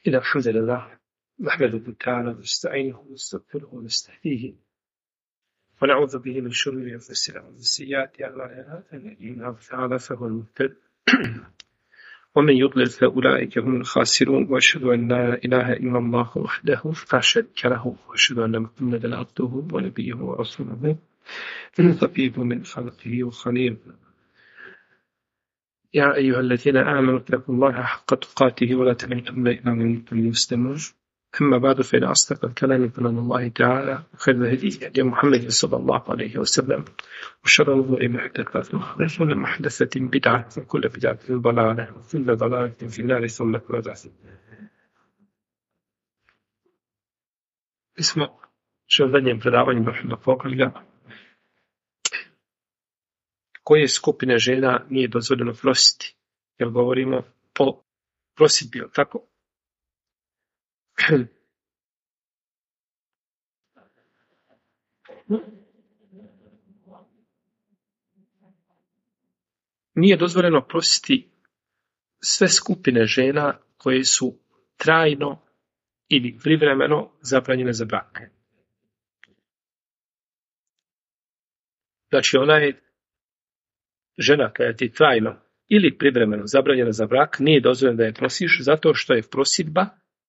إن الحمد لله نحمده تعالى ونستعينه ونستغفره ونستهديه ونعوذ به من شرور أنفسنا ومن سيئات أعمالنا من يهده الله تعالى فهو المهتد ومن يضلل فأولئك هم الخاسرون وأشهد أن لا إله إلا الله وحده لا شريك له وأشهد أن محمدا عبده ونبيه ورسوله صفيه من خلقه وخليله يا أيها الذين آمنوا اتقوا الله حق تقاته ولا تموتن إلا وأنتم مسلمون أما بعد فإن أصدق الكلام كلام الله تعالى وخير الهدي هدي محمد صلى الله عليه وسلم وشر الأمور محدثاتها وكل محدثة بدعة وكل بدعة ضلالة وكل ضلالة في النار ثم بعد. اسمع što zadnjem predavanju došli do poglavlja koje skupine žena nije dozvoljeno prositi, jer govorimo o prosidbi, tako? Nije dozvoljeno prositi sve skupine žena koje su trajno ili privremeno zabranjene za brak. Znači, ona je žena koja ti trajno ili privremeno zabranjena za brak, nije dozvoljeno da je prosiš zato što je prosidba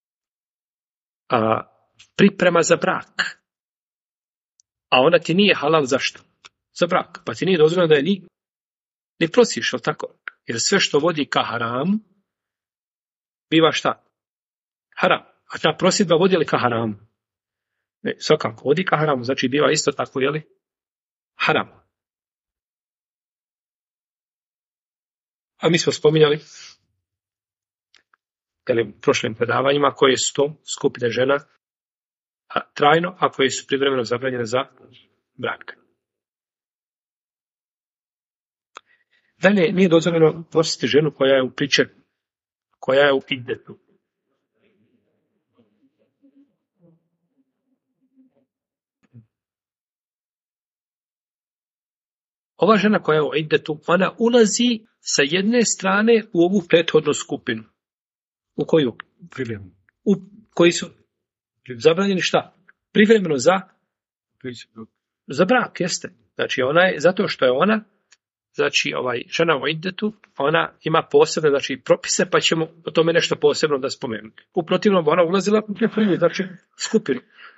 priprema za brak. A ona ti nije halal zašto? Za brak. Pa ti nije dozvoljeno da je ni prosiš, ali tako? Jer sve što vodi ka haramu, biva šta? Haram. A ta prosidba vodi li ka haramu? Ne, svakako, vodi ka haramu, znači biva isto tako, jeli? Haram. A mi smo spominjali u prošlim predavanjima koje su to skupine žena trajno, a koje su privremeno zabranjene za brak. Dalje, nije dozvoljeno prositi ženu koja je u priče, koja je u iddetu. Ova žena koja je u iddetu, ona ulazi sa jedne strane u ovu prethodnu skupinu. U koju? Privremeno. U koji su zabranjeni šta? Privremeno za brak, jeste. Znači, ona je, zato što je ona, znači, žena u iddetu, ona ima posebne, znači, propise, pa ćemo o tome nešto posebno da spomenuti. U protivnom, ona ulazila u prvu, znači, skupinu.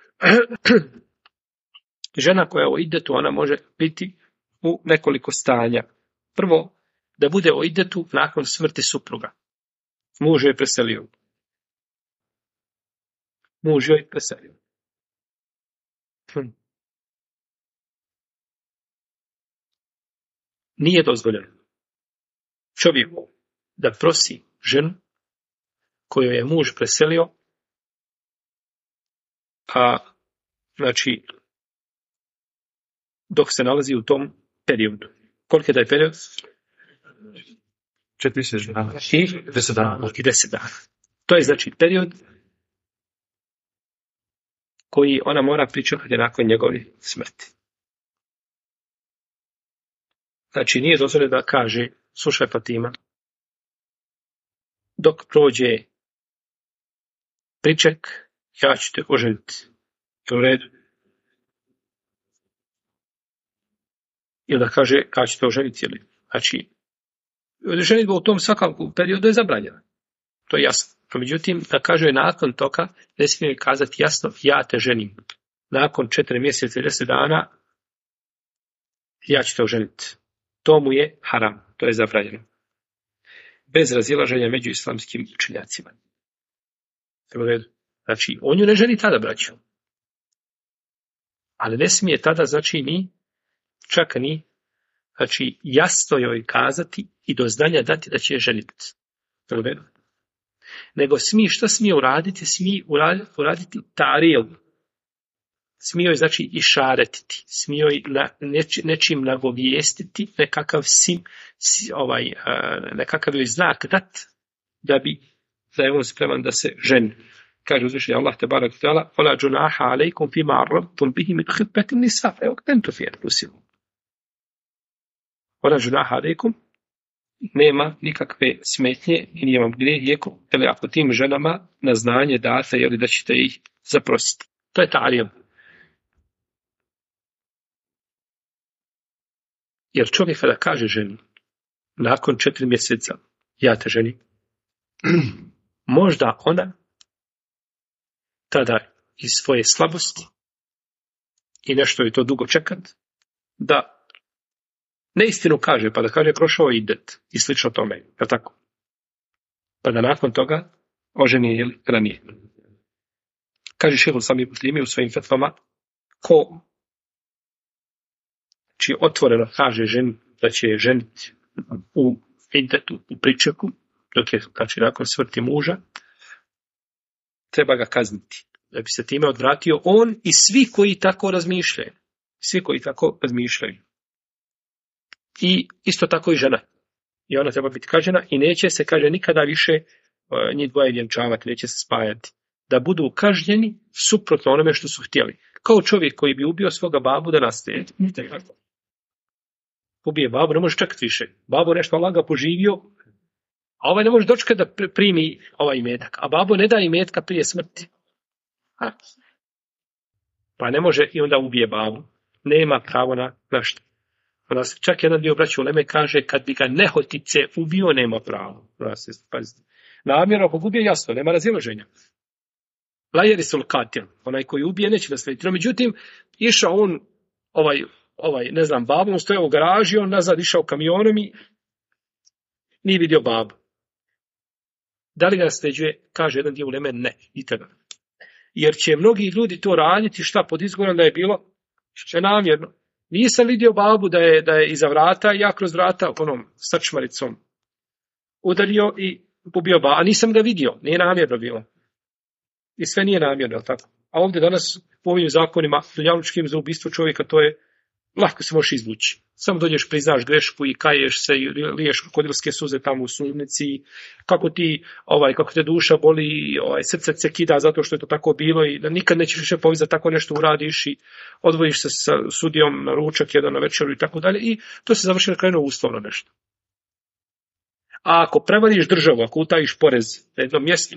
Žena koja je u iddetu, ona može biti u nekoliko stanja. Prvo, da bude u iddetu nakon smrti supruga. Muž je preselio. Muž joj preselio. Nije dozvoljeno čovjeku da prosi ženu koju je muž preselio, znači, dok se nalazi u tom periodu. Koliko je taj period? 4 dana. I 10 dana. To je, znači, period koji ona mora pričekati nakon njegove smrti. Znači, nije dozvoljeno da kaže, slušaj Fatima, dok prođe priček, ja ću te oženiti. Je u redu? Ili da kaže, kada ću te oženiti, ili? Znači, ženitba u tom svakom periodu je zabranjena. To je jasno. Međutim, da kaže nakon toga, ne smije kazati jasno, ja te ženim. Nakon 4 mjeseca i 10 dana, ja ću te oženiti. To mu je haram, to je zabranjeno. Bez razilaženja među islamskim učenjacima. Znači, on ju ne ženi tada, braćo. Ali ne smije tada, znači, čak ni, znači, jasno joj kazati i do znanja dati da će je ženiti. Nego šta smije uraditi? Smije uraditi taril. Smije joj, znači, išaretiti. Smije joj nečim nagovijestiti, nekakav joj znak dat da je on spreman da se ženi. Kaže uzvišenje Allah tebarak ve taala: "Fala junaha alejkum fima arradtum bihi min khitbati an-nisa fa yaqtantu fi anfusikum." Fala junaha alejkum nema nikakve smetnje i nije vam grijeh, ako tim ženama na znanje date, da ćete ih zaprositi. To je ta'lijum. Jer čovjek kada kaže ženi, nakon 4 mjeseca, ja te ženim, možda ona tada iz svoje slabosti i nešto je to dugo čekat, da neistinu kaže, pa da kaže prošao idet i slično tome, je tako? Pa da nakon toga oženi ranije. Kaže Šejh Islam Ibn Tejmija u svojim fetvama, ko čiji otvoreno kaže ženi da će je ženiti u idetu, u pričeku, dok je, znači, nakon smrti muža, treba ga kazniti. Da bi se time odvratio on i svi koji tako razmišljaju. Svi koji tako razmišljaju. I isto tako i žena. I ona treba biti kažnjena i neće se, kaže, nikada više njih dvoje vjenčavati, neće se spajati. Da budu kažnjeni suprotno onome što su htjeli. Kao čovjek koji bi ubio svoga babu da nastaje. Ubije babu, ne može čekati više. Babu nešto Allah ga poživio, a ovaj ne može dočekati da primi ovaj imetak. A babo ne da imetka prije smrti. Pa ne može i onda ubije babu. Nema pravo na što. Onda se čak jedan dio braća uleme kaže, kad bi ga nehotice ubio, nema pravo. Namjerno ako ubije, jasno, nema razilaženja. Lajeri sul katil, onaj koji ubije neće naslijediti. No, međutim, išao on, ne znam, babu, on stojao u garaži, on nazad išao kamionom i nije vidio babu. Da li ga nasljeđuje? Kaže jedan dio uleme, ne, i tada. Jer će mnogi ljudi to raditi, šta, pod izgovorom da je bilo namjerno. Nisam vidio babu da je iza vrata i ja kroz vrata onom sačmaricom udario i ubio babu. A nisam ga vidio, nije namjerno bilo. I sve nije namjerno, tako. A ovdje danas po ovim zakonima dunjalučkim za ubistvo čovjeka, to je lako se možeš izvući. Samo dođeš, priznaš grešku i kaješ se i liješ krokodilske suze tamo u sudnici. Kako te duša boli, srce se kida zato što je to tako bilo i da nikad nećeš više povizati tako nešto uradiš i odvojiš se sa sudijom na ručak, jedan na večeru i tako dalje. I to se završi na kraju uslovno nešto. A ako prevariš državu, ako utajiš porez na jednom mjestu,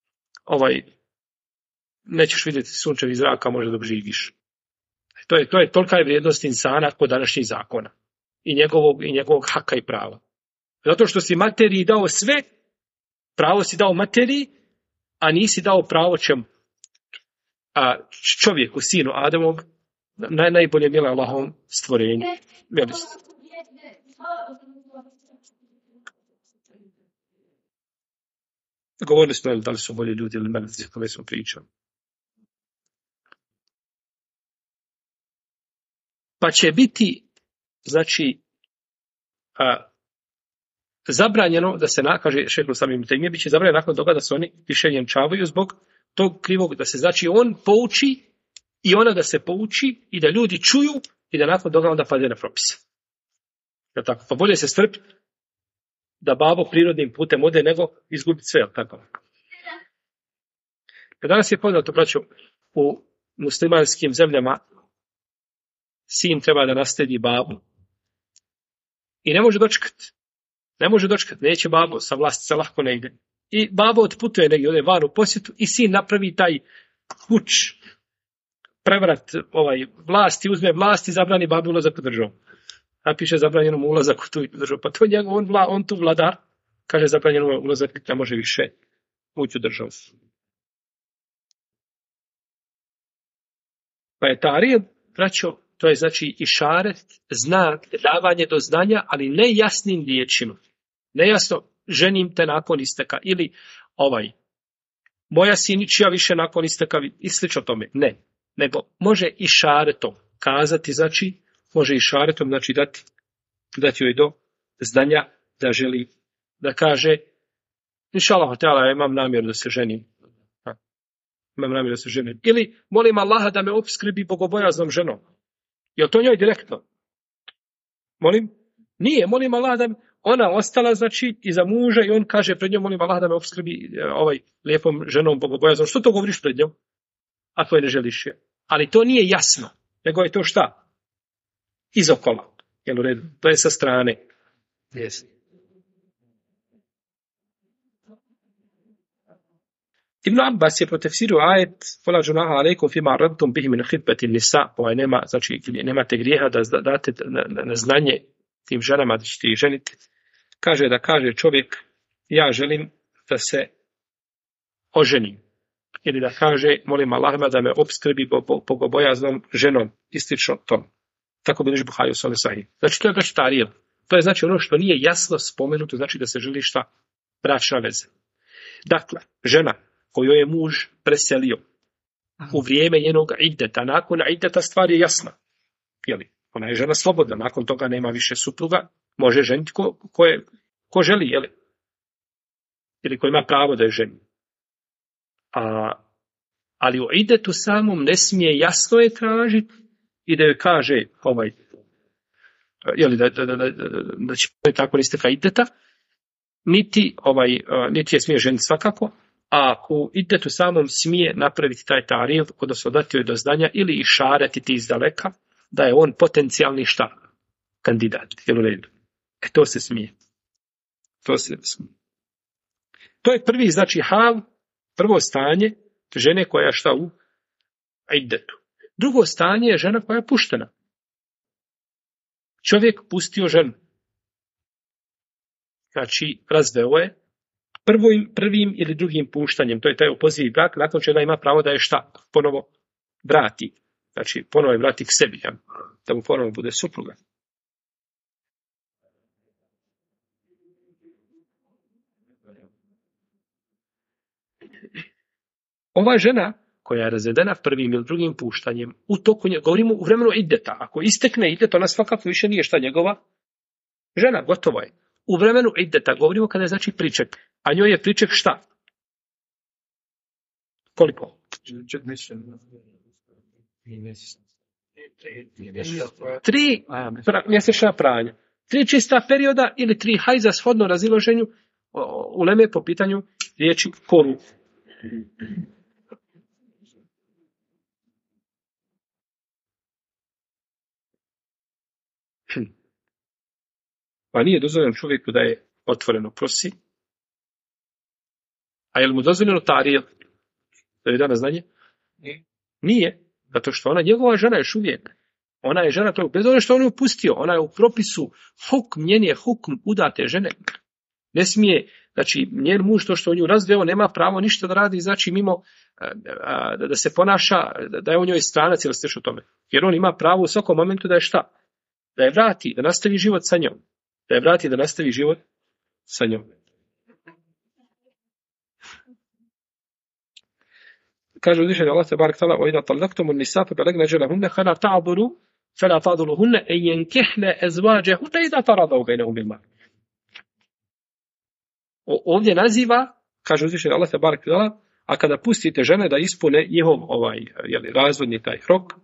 nećeš vidjeti sunčevi zraka, može da živiš. To je tolika je vrijednost insana kod današnjih zakona. I njegovog haka i prava. Zato što si materiji dao sve, pravo si dao materiji, a nisi dao pravo čemu? A čovjeku, sinu Ademov, najbolje mila Allahovom stvorenju. Govorili smo da li su bolji ljudi ili meleci, o tome smo pričali. Pa će biti, znači, zabranjeno da se kaže Šejh Islam Ibn Tejmija, bit će zabranjeno nakon toga da se oni više vjenčavaju zbog tog krivog, da se, znači, on pouči i ona da se pouči i da ljudi čuju i da nakon toga onda pade na propise. Ja, tako? Pa bolje se strpiti da babo prirodnim putem ode nego izgubiti sve, tako? Danas je poznato, braćo, u muslimanskim zemljama sin treba da naslijedi babu. I ne može dočekati. Neće babo sa vlastice lako ne ide. I babo otputuje negdje, ode van u posjetu i sin napravi taj kuć, prevrat vlasti, uzme vlast i zabrani babi ulazak u državu. A piše zabranjeno mu ulazak u tu državu. Pa to njegov, on tu vladar, kaže zabranjeno mu ulazak, ne može više ući u državu. Pa je tarijem, braćo, to je znači išaret, znak, davanje do znanja, ali ne jasnim riječima. Nejasno, ženim te nakon isteka. Ili moja siničija više nakon isteka i slično tome. Ne, nego može išaretom kazati, znači, može išaretom, znači dati joj do znanja da želi, da kaže, inšallah, imam namjeru da se ženim. Ili molim Allaha da me opskrbi bogobojaznom ženom. Je li to njoj direktno? Molim? Nije, molim Allah da ona ostala, znači, iza muža i on kaže pred njom, molim Allah da me opskrbi lijepom ženom bogobojaznom. Što to govoriš pred njom? Ako je ne želiš je. Ali to nije jasno, nego je to šta? Izokola. Jel u redu? To je sa strane. Yes. Ibn Abbas je protefsirio ajet Fala džunaha alejkum fima radtum bihi min khitbati nisa, nema, znači nemate grijeha da date na znanje tim ženama da ćete ih ženiti. Kaže čovjek, ja želim da se oženim. Ili da kaže, molim Allahima da me opskrbi bogobojaznom ženom, istično tom. Tako bilježi Buhari u svome sahih. Znači, to je baš taril. To je znači ono što nije jasno spomenuto, znači da se želi šta? Bračna veza. Dakle, žena koju je muž preselio u vrijeme njenog iddeta, nakon iddeta stvar je jasna. Jeli? Ona je žena slobodna, nakon toga nema više supruga, može ženiti ko želi, jeli? Ili ko ima pravo da je ženi. Ali u iddetu samom ne smije jasno je tražiti i da joj kaže jeli, da će tako isteka iddeta, niti je smije ženiti svakako, a u iddetu samom smije napraviti taj taril, odnosno dati joj do znanja ili išaretiti izdaleka da je on potencijalni šta? Kandidat. Jel u redu? To se smije. To je prvi, znači, prvo stanje žene koja je šta u iddetu. Drugo stanje je žena koja je puštena. Čovjek pustio ženu. Znači, razveo je prvim ili drugim puštanjem. To je taj opoziv brak, nakon čega ima pravo da je šta? Ponovo vrati. Znači, ponovo je vrati k sebi. Ja? Da mu ponovo bude supruga. Ova žena koja je razvedena prvim ili drugim puštanjem, govorimo u vremenu iddeta. Ako istekne iddet, ona svakako više nije šta njegova žena, gotovo je. U vremenu iddeta govorimo kada je znači priček, a njoj je priček šta? Koliko? 3 mjesečna pranja. 3 čista perioda ili 3 hajza shodno razilaženju uleme po pitanju riječi koru. Pa nije dozvoljeno čovjeku da je otvoreno prosi. A je li mu dozvoljeno taril? Da je dana znanje? Nije. Zato što ona, njegova žena još uvijek. Ona je žena tog, bez obzira što on ju pustio, ona je u propisu njen je hukm udate žene. Ne smije, znači, njen muž to što on ju razveo, nema pravo ništa da radi, znači mimo da se ponaša, da je u njoj stranac ili steš o tome. Jer on ima pravo u svakom momentu da je šta? Da je vrati, da nastavi život sa njom. Kaže uzvišeni Allah tebarek tala: "Wa idha talaqtumun nisaa fa balagna ajalahunna fala ta'dhuluhunna an yankihna azwajahunna idha taradaw bainahum bil ma'ruf." Ovdje naziva, kaže uzvišeni Allah tebarek tala, a kada pustite žene da ispune njihov razvodni taj rok,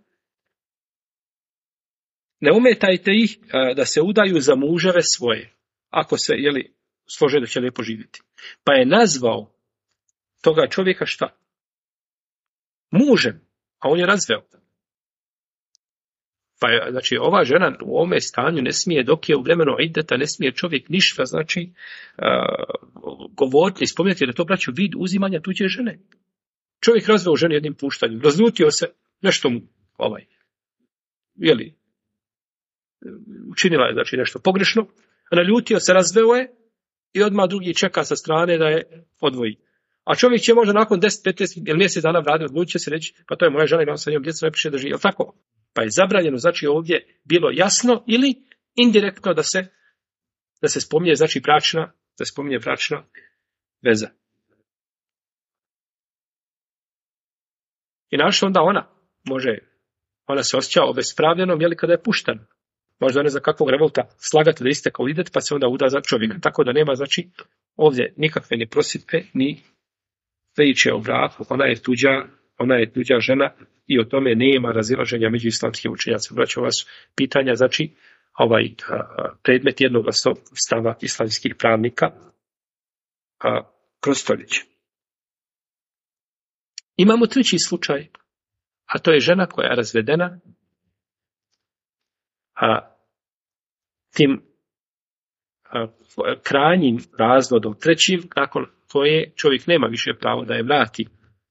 ne umetajte ih da se udaju za muževe svoje, ako se slože da će lijepo živjeti. Pa je nazvao toga čovjeka šta? Mužem, a on je razveo. Pa je, znači, ova žena u ovome stanju ne smije, dok je u vremenu iddeta, ne smije čovjek ništa, znači, govoriti, spomenuti da to braću vid uzimanja tuđe žene. Čovjek razveo ženu jednim puštanjem, razljutio se, nešto mu, učinila je, znači, nešto pogrešno, naljutio se, razveo je i odmah drugi čeka sa strane da je odvoji. A čovjek će možda nakon 10-15 ili mjesec dana vrati, odlučit će se reći, pa to je moja žena, imam sa njom djecu, ne piše da živi, jel tako? Pa je zabranjeno, znači ovdje bilo jasno ili indirektno da se spominje, znači bračna veza. I našto onda ona se osjeća obespravljenom, kada je puštena. Možda ne za kakvog revolta slagati da istekao idet, pa se onda uda za čovjeka. Tako da nema, znači, ovdje nikakve ni prositbe, ni priče o braku. Ona je tuđa žena i o tome nema razilaženja među islamskim učenjacima. Braćo, vas pitanja, znači, predmet jednoglasnog stava islamskih pravnika kroz stoljeće. Imamo treći slučaj, a to je žena koja je razvedena, tim krajnjim razvodom, trećim, nakon koje čovjek nema više pravo da je vrati.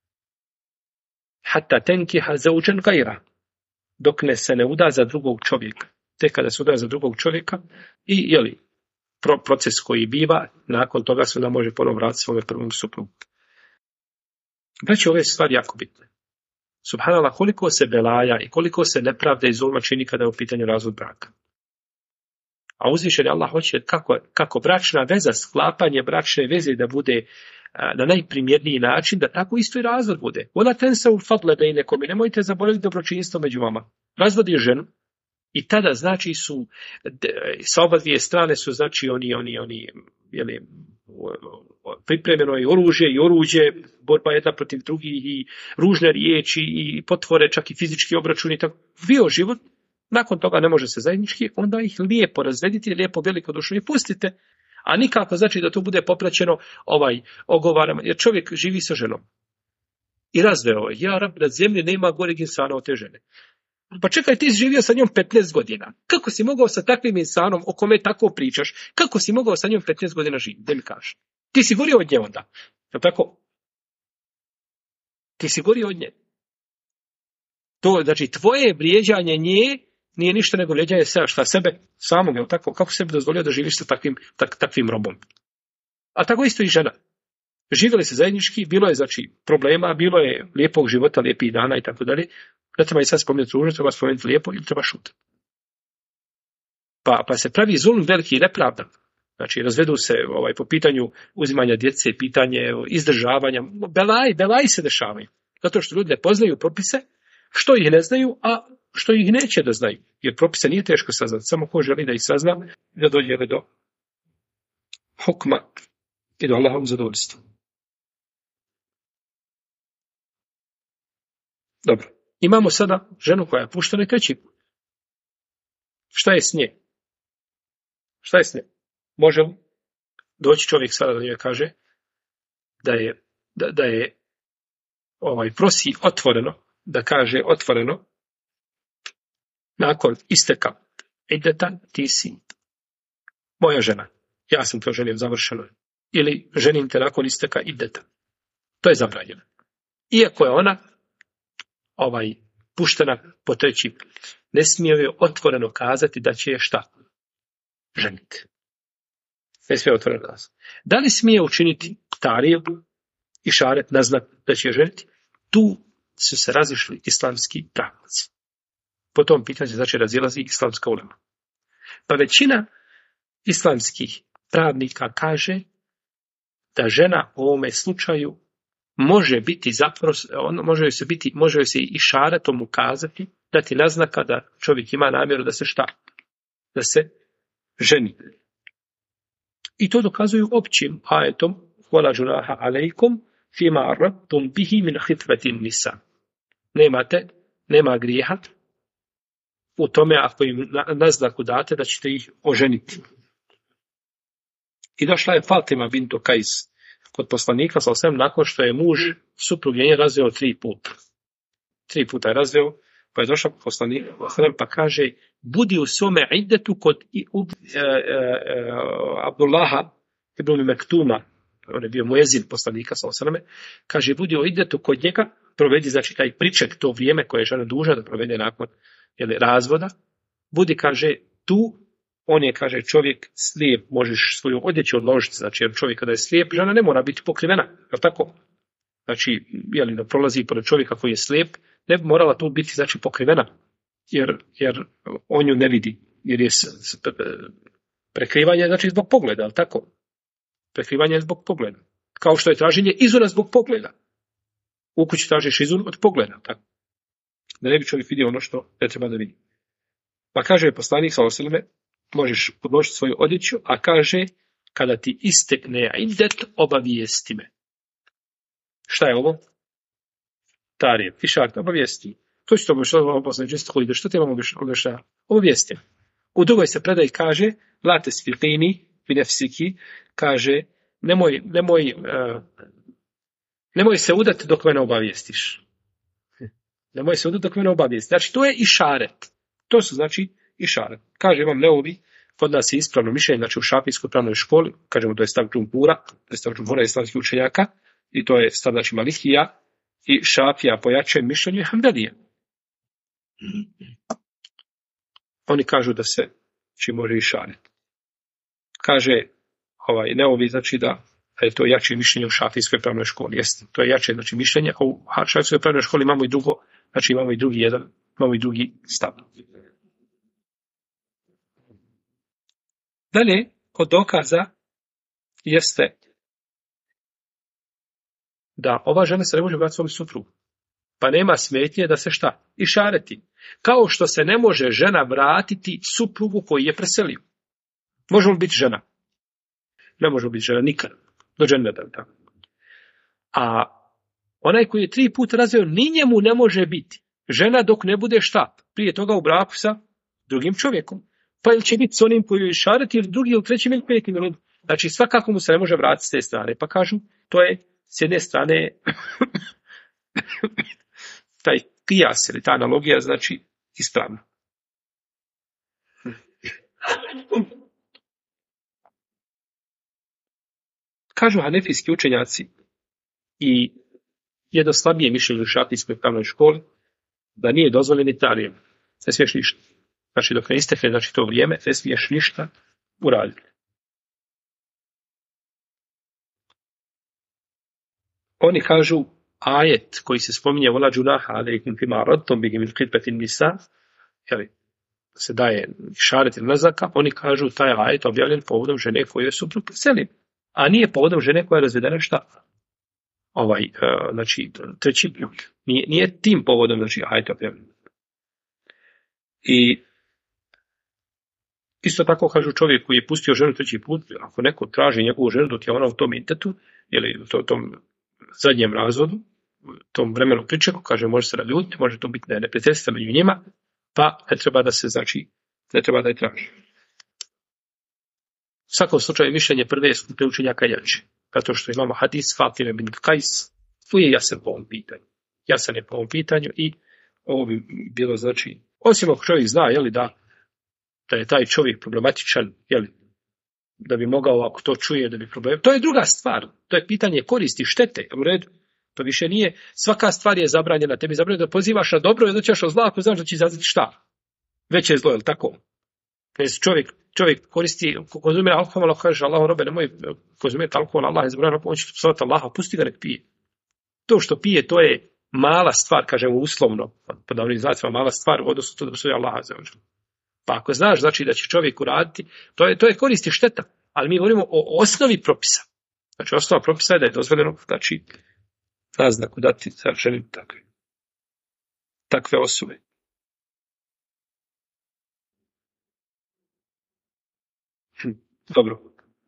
Hatta tenkiha zauđan gajra, dok se ne uda za drugog čovjeka. Tek kada se uda za drugog čovjeka i proces koji biva, nakon toga se onda može ponovno vratiti svome prvom suprugu. Znači, ove stvari jako bitne. Subhanallah, koliko se belaja i koliko se nepravda i zulma čini kada je u pitanju razvod braka. A uzvišeni Allah hoće kako bračna veza, sklapanje bračne veze da bude na najprimjerniji način, da tako isto i razvod bude. Ona tensa u fadle bejnekom, i nemojte zaboraviti dobročinstvo među vama. Razvod je ženu i tada znači su sa oba dvije strane su znači oni pripremljeno je oružje i oruđe, borba jedna protiv drugih i ružne riječi i potvore, čak i fizički obračuni i tako. Bio život, nakon toga ne može se zajednički, onda ih lijepo razvedite, lijepo velikodušno i pustite, a nikako znači da to bude popraćeno ogovarama, jer čovjek živi sa ženom. I razveo je, ja rab, na zemlji nema goreg insana od te žene. Pa čekaj, ti si živio sa njom 15 godina. Kako si mogao sa takvim insanom, o kome tako pričaš, kako si mogao sa njom 15 godina živjeti? Da mi kažeš. Ti si gorio od nje onda. Je tako? Ti si gorio od nje. To, znači, tvoje vrijeđanje nje nije ništa nego vrijeđanje sebe samog, je tako? Kako sebi dozvolio da živiš sa takvim robom? A tako isto i žena. Živjeli se zajednički, bilo je znači problema, bilo je lijepog života, lijepih dana i tako dalje. Ne treba i sad spomenuti ružno, treba spomenuti lijepo ili treba šutati. Pa se pravi zulm veliki i nepravdan. Znači, razvedu se po pitanju uzimanja djece, pitanje izdržavanja. Belaji se dešavaju. Zato što ljudi ne poznaju propise, što ih ne znaju, a što ih neće da znaju. Jer propise nije teško saznati. Samo ko želi da ih sazna, da dođe do hukma i do Allahovog zadovoljstva. Dobro. Imamo sada ženu koja je puštena treći put. Šta je s nje? Šta je s nje? Može li doći čovjek sada da njoj kaže da je prosi otvoreno, da kaže otvoreno nakon isteka ideta, ti si moja žena. Ja sam to ženio završeno. Ili ženim te nakon isteka ideta. To je zabranjeno. Iako je ona puštena po treći put. Ne smije joj otvoreno kazati da će je šta? Ženiti. Ne smije otvoreno kazati. Da li smije učiniti tariju i šaret na znak da će je ženiti? Tu su se razišli islamski pravnici. Po tom pitanju znači razilazi islamska ulema. Pa većina islamskih pravnika kaže da žena u ovome slučaju može biti zapravo, može joj se i šaretom ukazati, dati naznaka da čovjek ima namjeru da se šta? Da se ženi. I to dokazuju općim ajetom wala junaha alejkum fima aradtum bihi min khitbatin nisa. Nema grijeha u tome ako im naznaku date da ćete ih oženiti. I došla je Fatima bintu Kajs kod poslanika sallallahu nakon što je muž suprug nje razveo 3 puta. 3 puta je razveo, pa je došao poslanik pa kaže budi u svome iddetu kod Abdullaha ibn Mektuma, on je bio muezin poslanika sallallahu kaže budi u iddetu kod njega, provedi znači taj priček, to vrijeme koje je žena dužna da provede nakon razvoda, budi kaže tu. On je, kaže, čovjek slijep, možeš svoju odjeću odložiti, znači jer čovjek kada je slijep, žena ne mora biti pokrivena, je tako? Znači, da prolazi pored čovjeka koji je slijep, ne bi morala tu biti, znači, pokrivena, jer on ju ne vidi, jer je prekrivanje, znači, zbog pogleda, je tako? Prekrivanje je zbog pogleda. Kao što je traženje izuna zbog pogleda. U kući tražiš izun od pogleda, tako? Da ne bi čovjek vidio ono što ne treba da vidi. Pa kaže poslanik sallallahu alejhi ve selleme, možeš podložiti svoju odjeću, a kaže, kada ti istekne idet, obavijesti me. Šta je ovo? Tarije, fišak, obavijesti. To će to obavijesti. Što ti imamo obavijesti? Obavijesti. U drugoj se predaj kaže, late sfilini, binefsiki, kaže, nemoj se udati dok me ne obavijestiš. Nemoj se udati dok me ne obavijestiš. Znači, to je išaret. To su znači išaret. Kaže vam Neovi, kod nas je ispravno mišljenje, znači u šafijskoj pravnoj školi, kažemo to je stav džumhura, to je stav džumhura islamskih učenjaka, i to je stav znači Malikija i Šafija pojačaju mišljenje Hanbelije. Oni kažu da se či može i šariti. Kaže ne ovi znači da je to jače mišljenje u šafijskoj pravnoj školi. Jeste, to je jače znači mišljenje, a u šafijskoj pravnoj školi imamo i drugo, znači imamo i drugi stav. Dalje, od dokaza jeste da ova žena se ne može vratiti svom suprugu. Pa nema smetnje da se šta? I šareti. Kao što se ne može žena vratiti suprugu koji je preselio. Može li biti žena? Ne može biti žena nikad. Do dženeta. A onaj koji je 3 puta razveo, ni njemu ne može biti žena dok ne bude šta? Prije toga u braku sa drugim čovjekom. Pa ili će biti s onim koji je šareti ili drugi ili trećim ili petim. Znači svakako mu se ne može vratiti s te strane. Pa kažu, to je s jedne strane taj kijas ili ta analogija znači ispravna. Kažu hanefijski učenjaci i jedno slabije mišljenje u šafijskoj pravnoj školi da nije dozvoljeni tarijem. Ne smiješ ništa. Znači dok ne istekne znači to vrijeme, ne smiješ ništa uraditi. Oni kažu ajet koji se spominje vola džunaha alejkum fima radtum bihi min khitbatin nisa, se daje šaret ili nazaka, oni kažu taj ajet objavljen povodom žene koje je suprug preselio, a nije povodom žene koja je razvedena šta? Znači treći put. Nije tim povodom znači ajet objavljen. I isto tako kažu čovjek koji je pustio ženu treći put, ako neko traži njegovu ženu dok je ona u tom intetu ili u tom zadnjem razvodu, u tom vremenu pričeku, kaže može se naljutiti, može to biti neprijateljstvo među njima, pa ne treba da se znači, ne treba da je traži. U svakom slučaju mišljenje prve skupine učenjaka jače, zato što imamo hadis Fatime bin Kajs, tu je jasan po ovom pitanju. Jasan je po ovom pitanju i ovo bi bilo znači, osim ako čovjek zna da je taj čovjek problematičan, da bi mogao, ako to čuje, da bi problem. To je druga stvar. To je pitanje koristi, štete. U redu. To više nije. Svaka stvar je zabranjena. Tebi je zabranjeno da pozivaš na dobro i da ćeš o zla, ako znaš da će izazvati šta? Veće zlo, je li tako? Čovjek koristi, konzumira alkohol, ako kaže Allahu robe, nemoj konzumirati alkohol, Allah je zabranjeno pomoći psovati Allaha, pusti ga nek pije. To što pije, to je mala stvar, kažemo uslovno, pod davnim znacima mala stvar, odnosno to da psuje Allaha za ođe. Pa ako znaš znači da će čovjek uraditi, to je koristi šteta, ali mi govorimo o osnovi propisa. Znači osnova propisa je da je dozvoljeno znači naznaku dati za ženi takve osobe. Dobro.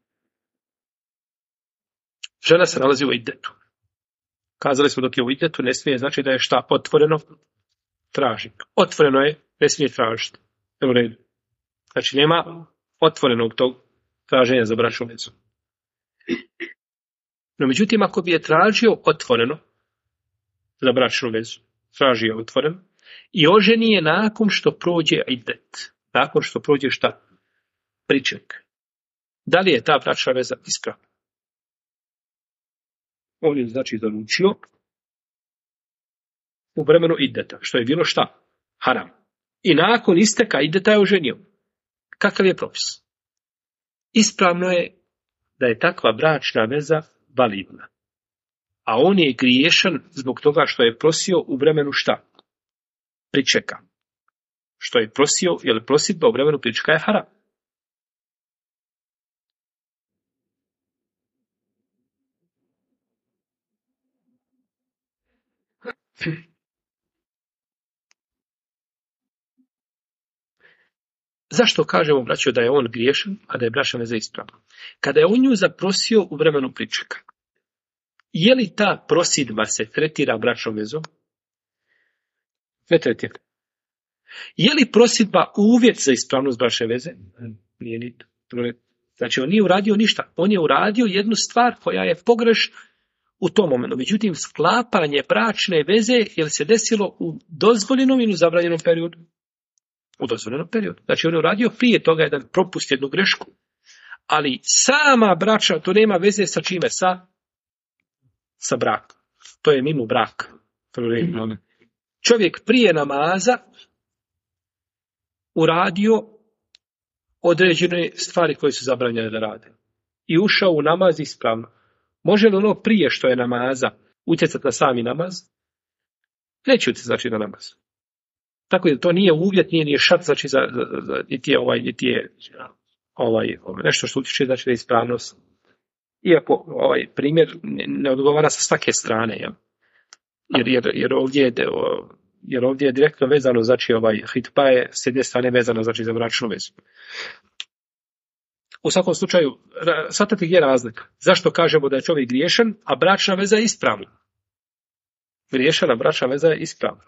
Žena se nalazi u iddetu. Kazali smo dok je u iddetu ne smije znači da je šta otvoreno traži. Otvoreno je, ne smije tražiti. U redu. Znači nema otvorenog tog traženja za bračnu vezu. No međutim, ako bi je tražio otvoreno za bračnu vezu, tražio otvoreno i oženi je nakon što prođe iddet, nakon što prođe šta? Priček. Da li je ta bračna veza ispravna? On je znači zaručio u vremenu iddeta, što je bilo šta? Haram. I nakon isteka ideta je oženio. Kakav je propis? Ispravno je da je takva bračna veza validna. A on je griješan zbog toga što je prosio u vremenu šta? Pričeka. Što je prosio, jer prositba u vremenu pričeka je haram. Zašto kažemo, braćo, da je on griješan, a da je bračna veza ispravna? Kada je on nju zaprosio u vremenu pričeka, je li ta prosidba se tretira bračnom vezom? Ne tretira. Je li prosidba uvjet za ispravnost bračne veze? Nije ni to. Znači, on nije uradio ništa. On je uradio jednu stvar koja je pogrešna u tom momentu. Međutim, sklapanje bračne veze je li se desilo u dozvoljenom ili u zabranjenom periodu? u dozvoljenom periodu. Znači on je uradio prije toga jedan propust, jednu grešku. Ali sama braća, to nema veze sa čime? Sa brakom. To je mimo braka. Čovjek prije namaza uradio određene stvari koje su zabranjene da rade. I ušao u namaz ispravno. Može li ono prije što je namaza utjecati na sami namaz? Neće utjecati znači na namaz. Tako da to nije uvjet, nije šart, znači niti je nešto što utječe znači na ispravnost. Iako ovaj primjer ne odgovara sa svake strane, jel? Jer ovdje je direktno vezano, znači hitba je s jedne strane vezano znači za bračnu vezu. U svakom slučaju, shvatate gdje je razlika? Zašto kažemo da je čovjek griješan, a bračna veza je ispravna? Griješana bračna veza je ispravna.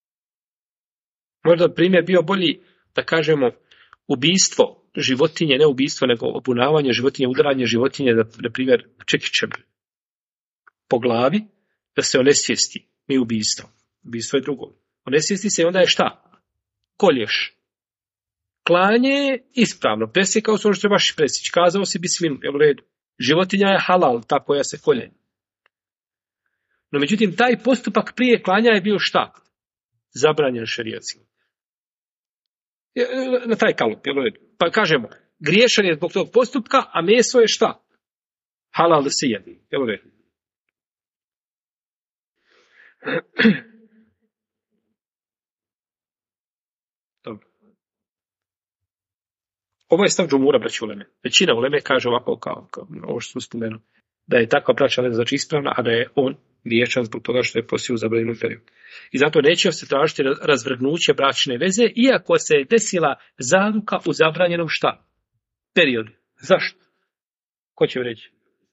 Možda primjer bio bolji da kažemo ubijstvo životinje, ne ubijstvo, nego obunavanje životinje, udaranje životinje, na primjer čekićem po glavi, da se onesvijesti. Mi ubijstvo. Ubijstvo je drugo. Onesvijesti se i onda je šta? Kolješ. Klanje je ispravno. Presjekao se ono što trebaš presjeći. Kazao si bismillah, je u redu. Životinja je halal, ta koja se kolje. No međutim, taj postupak prije klanja je bio šta? Zabranjen šerijatski. Na taj kalup, je u redu. Pa kažemo, griješan je zbog tog postupka, a meso je šta? Halal da se jedi, je u redu. Dobro. Ovo je stav džumura, braći uleme. Većina uleme kaže ovako kao ovo što smo spomenuli. Da je takva braća veza znači ispravna, a da je on griješan zbog toga što je posio u zabranjenu periodu. I zato neće se tražiti razvrgnuće bračne veze, iako se je desila zaluka u zabranjenom šta? Periodu. Zašto? Ko će reći?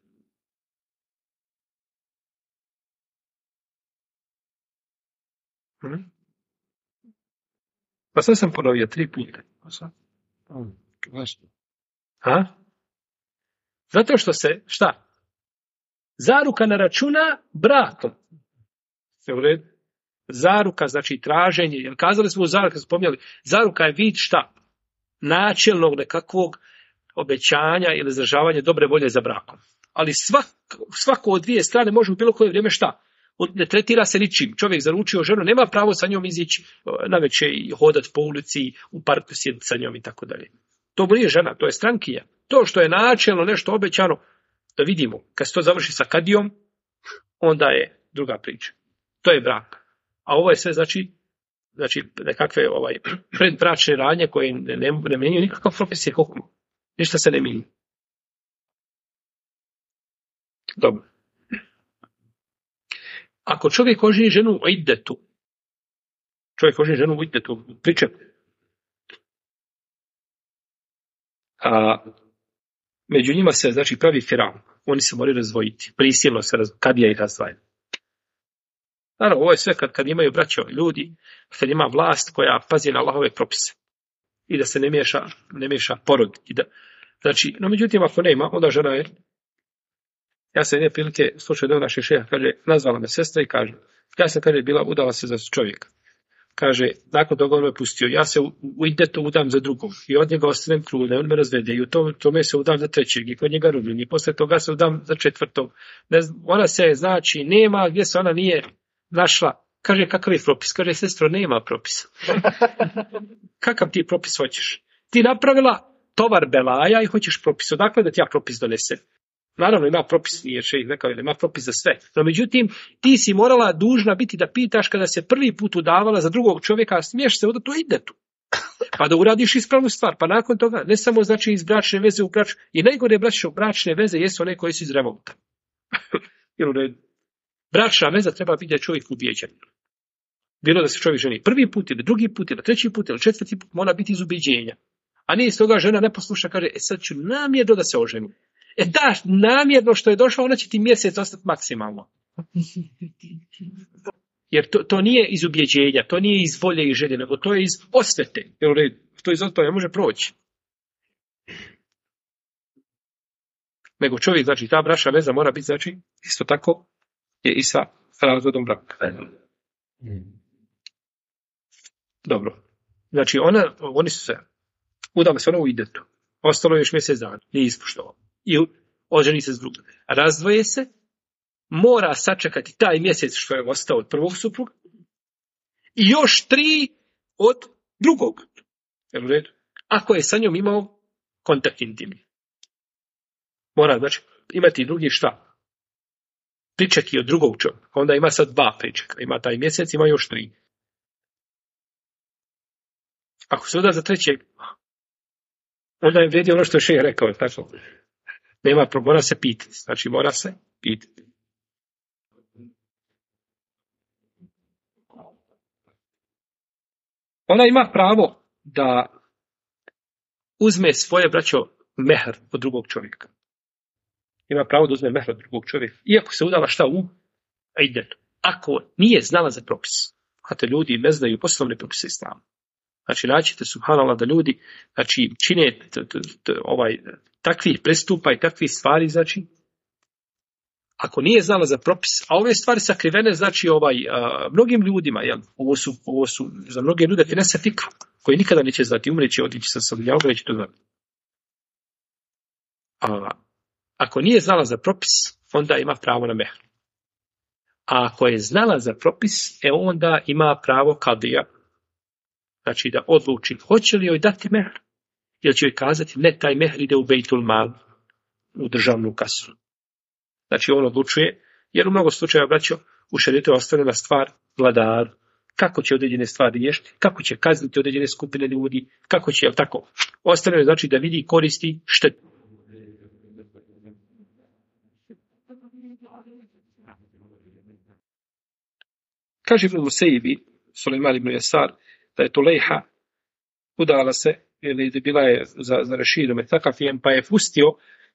Pa sad sam ponovio 3 puta. Zato što se, šta? Zaruka ne računa brakom. Sve u redu? Zaruka znači traženje. Jer kazali smo u zaruka, spominjali, zaruka je vid šta? Načelnog nekakvog obećanja ili izražavanja dobre volje za brakom. Ali svako od dvije strane može u bilo koje vrijeme šta? Ne tretira se ničim. Čovjek zaručio ženu, nema pravo sa njom izići navečer i hodati po ulici, u parku sjediti sa njom i tako dalje. To nije žena, to je strankija. To što je načelno nešto obećano, da vidimo, kad se to završi sa kadijom, onda je druga priča. To je brak. A ovo je sve znači nekakve predbračne radnje koje ne mijenjaju nikakav propis i hukum. Ništa se ne mijenja. Dobro. Ako čovjek oženi ženu u iddetu, pričem, među njima se znači pravi firam. Oni se moraju razdvojiti. Prisilno se kadija ih razdvaja. Naravno, ovo je sve kad imaju braćo ljudi, kad ima vlast koja pazi na Allahove propise. I da se ne miješa porod. Znači, no međutim, ako nema, onda žena je. Ja sam jedne prilike slušao da naše šeha, kaže, nazvala me sestra i kaže, ja sam bila udala se za čovjeka. Kaže, nakon toga on me pustio, ja se u iddetu udam za drugog i od njega ostanem trudna, on me razvede i u tome se udam za trećeg i kod njega rubim i posle toga se udam za četvrtog. Ona se znači nema gdje se ona nije našla. Kaže, kakav je propis? Kaže, sestro, nema propisa. Kakav ti propis hoćeš? Ti napravila tovar belaja i hoćeš propis. Odakle da ti ja propis donesem? Naravno ima propis, nije šejh rekao, ima propis za sve. No međutim, ti si morala dužna biti da pitaš kada se prvi put udavala za drugog čovjeka, smiješ se udati u iddetu. Pa da uradiš ispravnu stvar. Pa nakon toga, ne samo znači iz bračne veze u bračne, i najgore bračne veze jesu one koje su iz revolta. Bračna veza treba biti da čovjek ubijeđen. Bilo da se čovjek ženi prvi put ili drugi put ili treći put ili četvrti put, mora biti iz ubijeđenja. A nije iz toga žena neposlušna, kaže, sad ću namjerno da se oženi. Da, namjerno što je došla, ona će ti mjesec ostati maksimalno. Jer to nije iz ubjeđenja, to nije iz volje i želje, nego to je iz osvete. To iz osvete ne može proći. Nego čovjek, znači, ta bračna veza mora biti, znači, isto tako je i sa razvodom braka. Dobro. Znači, oni su se udali se u idetu. Ostalo je još mjesec dana. Nije ispoštovao. I oženi se s drugim. Razdvoje se. Mora sačekati taj mjesec što je ostao od prvog supruga. I još 3 od drugog. Jel u redu? Ako je sa njom imao kontakt intimni. Mora, znači, imati drugi šta? Pričeki od drugog čovjeka. Onda ima sad 2 pričeka. Ima taj mjesec, ima još 3. Ako se uda za trećeg, onda je vrijedi ono što je šejh rekao. Tako. Nema problema, mora se pitati. Znači, mora se pitati. Ona ima pravo da uzme svoje, braćo, mehr od drugog čovjeka. Ima pravo da uzme mehr od drugog čovjeka. Iako se udala šta u idetu. Ako nije znala za propis. A te ljudi ne znaju poslovne propise islama. Znači, naćete, subhanallah, da ljudi, znači, čine takvih prestupa i takvih stvari, znači, ako nije znala za propis, a ove stvari sakrivene, znači, mnogim ljudima, jel, ovo su za mnoge ljude finese fikra, koji nikada neće znati, umreći, otići sa sabljavom, neće to znati. A ako nije znala za propis, onda ima pravo na mehr. A ako je znala za propis, onda ima pravo kadija. Znači da odluči hoće li joj dati mehr ili će joj kazati ne, taj mehr ide u bejtul mal, u državnu kasu. Znači on odlučuje, jer u mnogo slučajeva, braćo, u šerijetu je ostavljena stvar vladar, kako će određene stvari riješiti, kako će kazniti određene skupine ljudi, kako će, tako. Ostavljeno znači da vidi koristi štetu. Kaže Ibn Musejbi, Sulejman ibn Jasar, da je Tulejha udala se, ili bila je za Rešidom Etakafijem, pa je pustio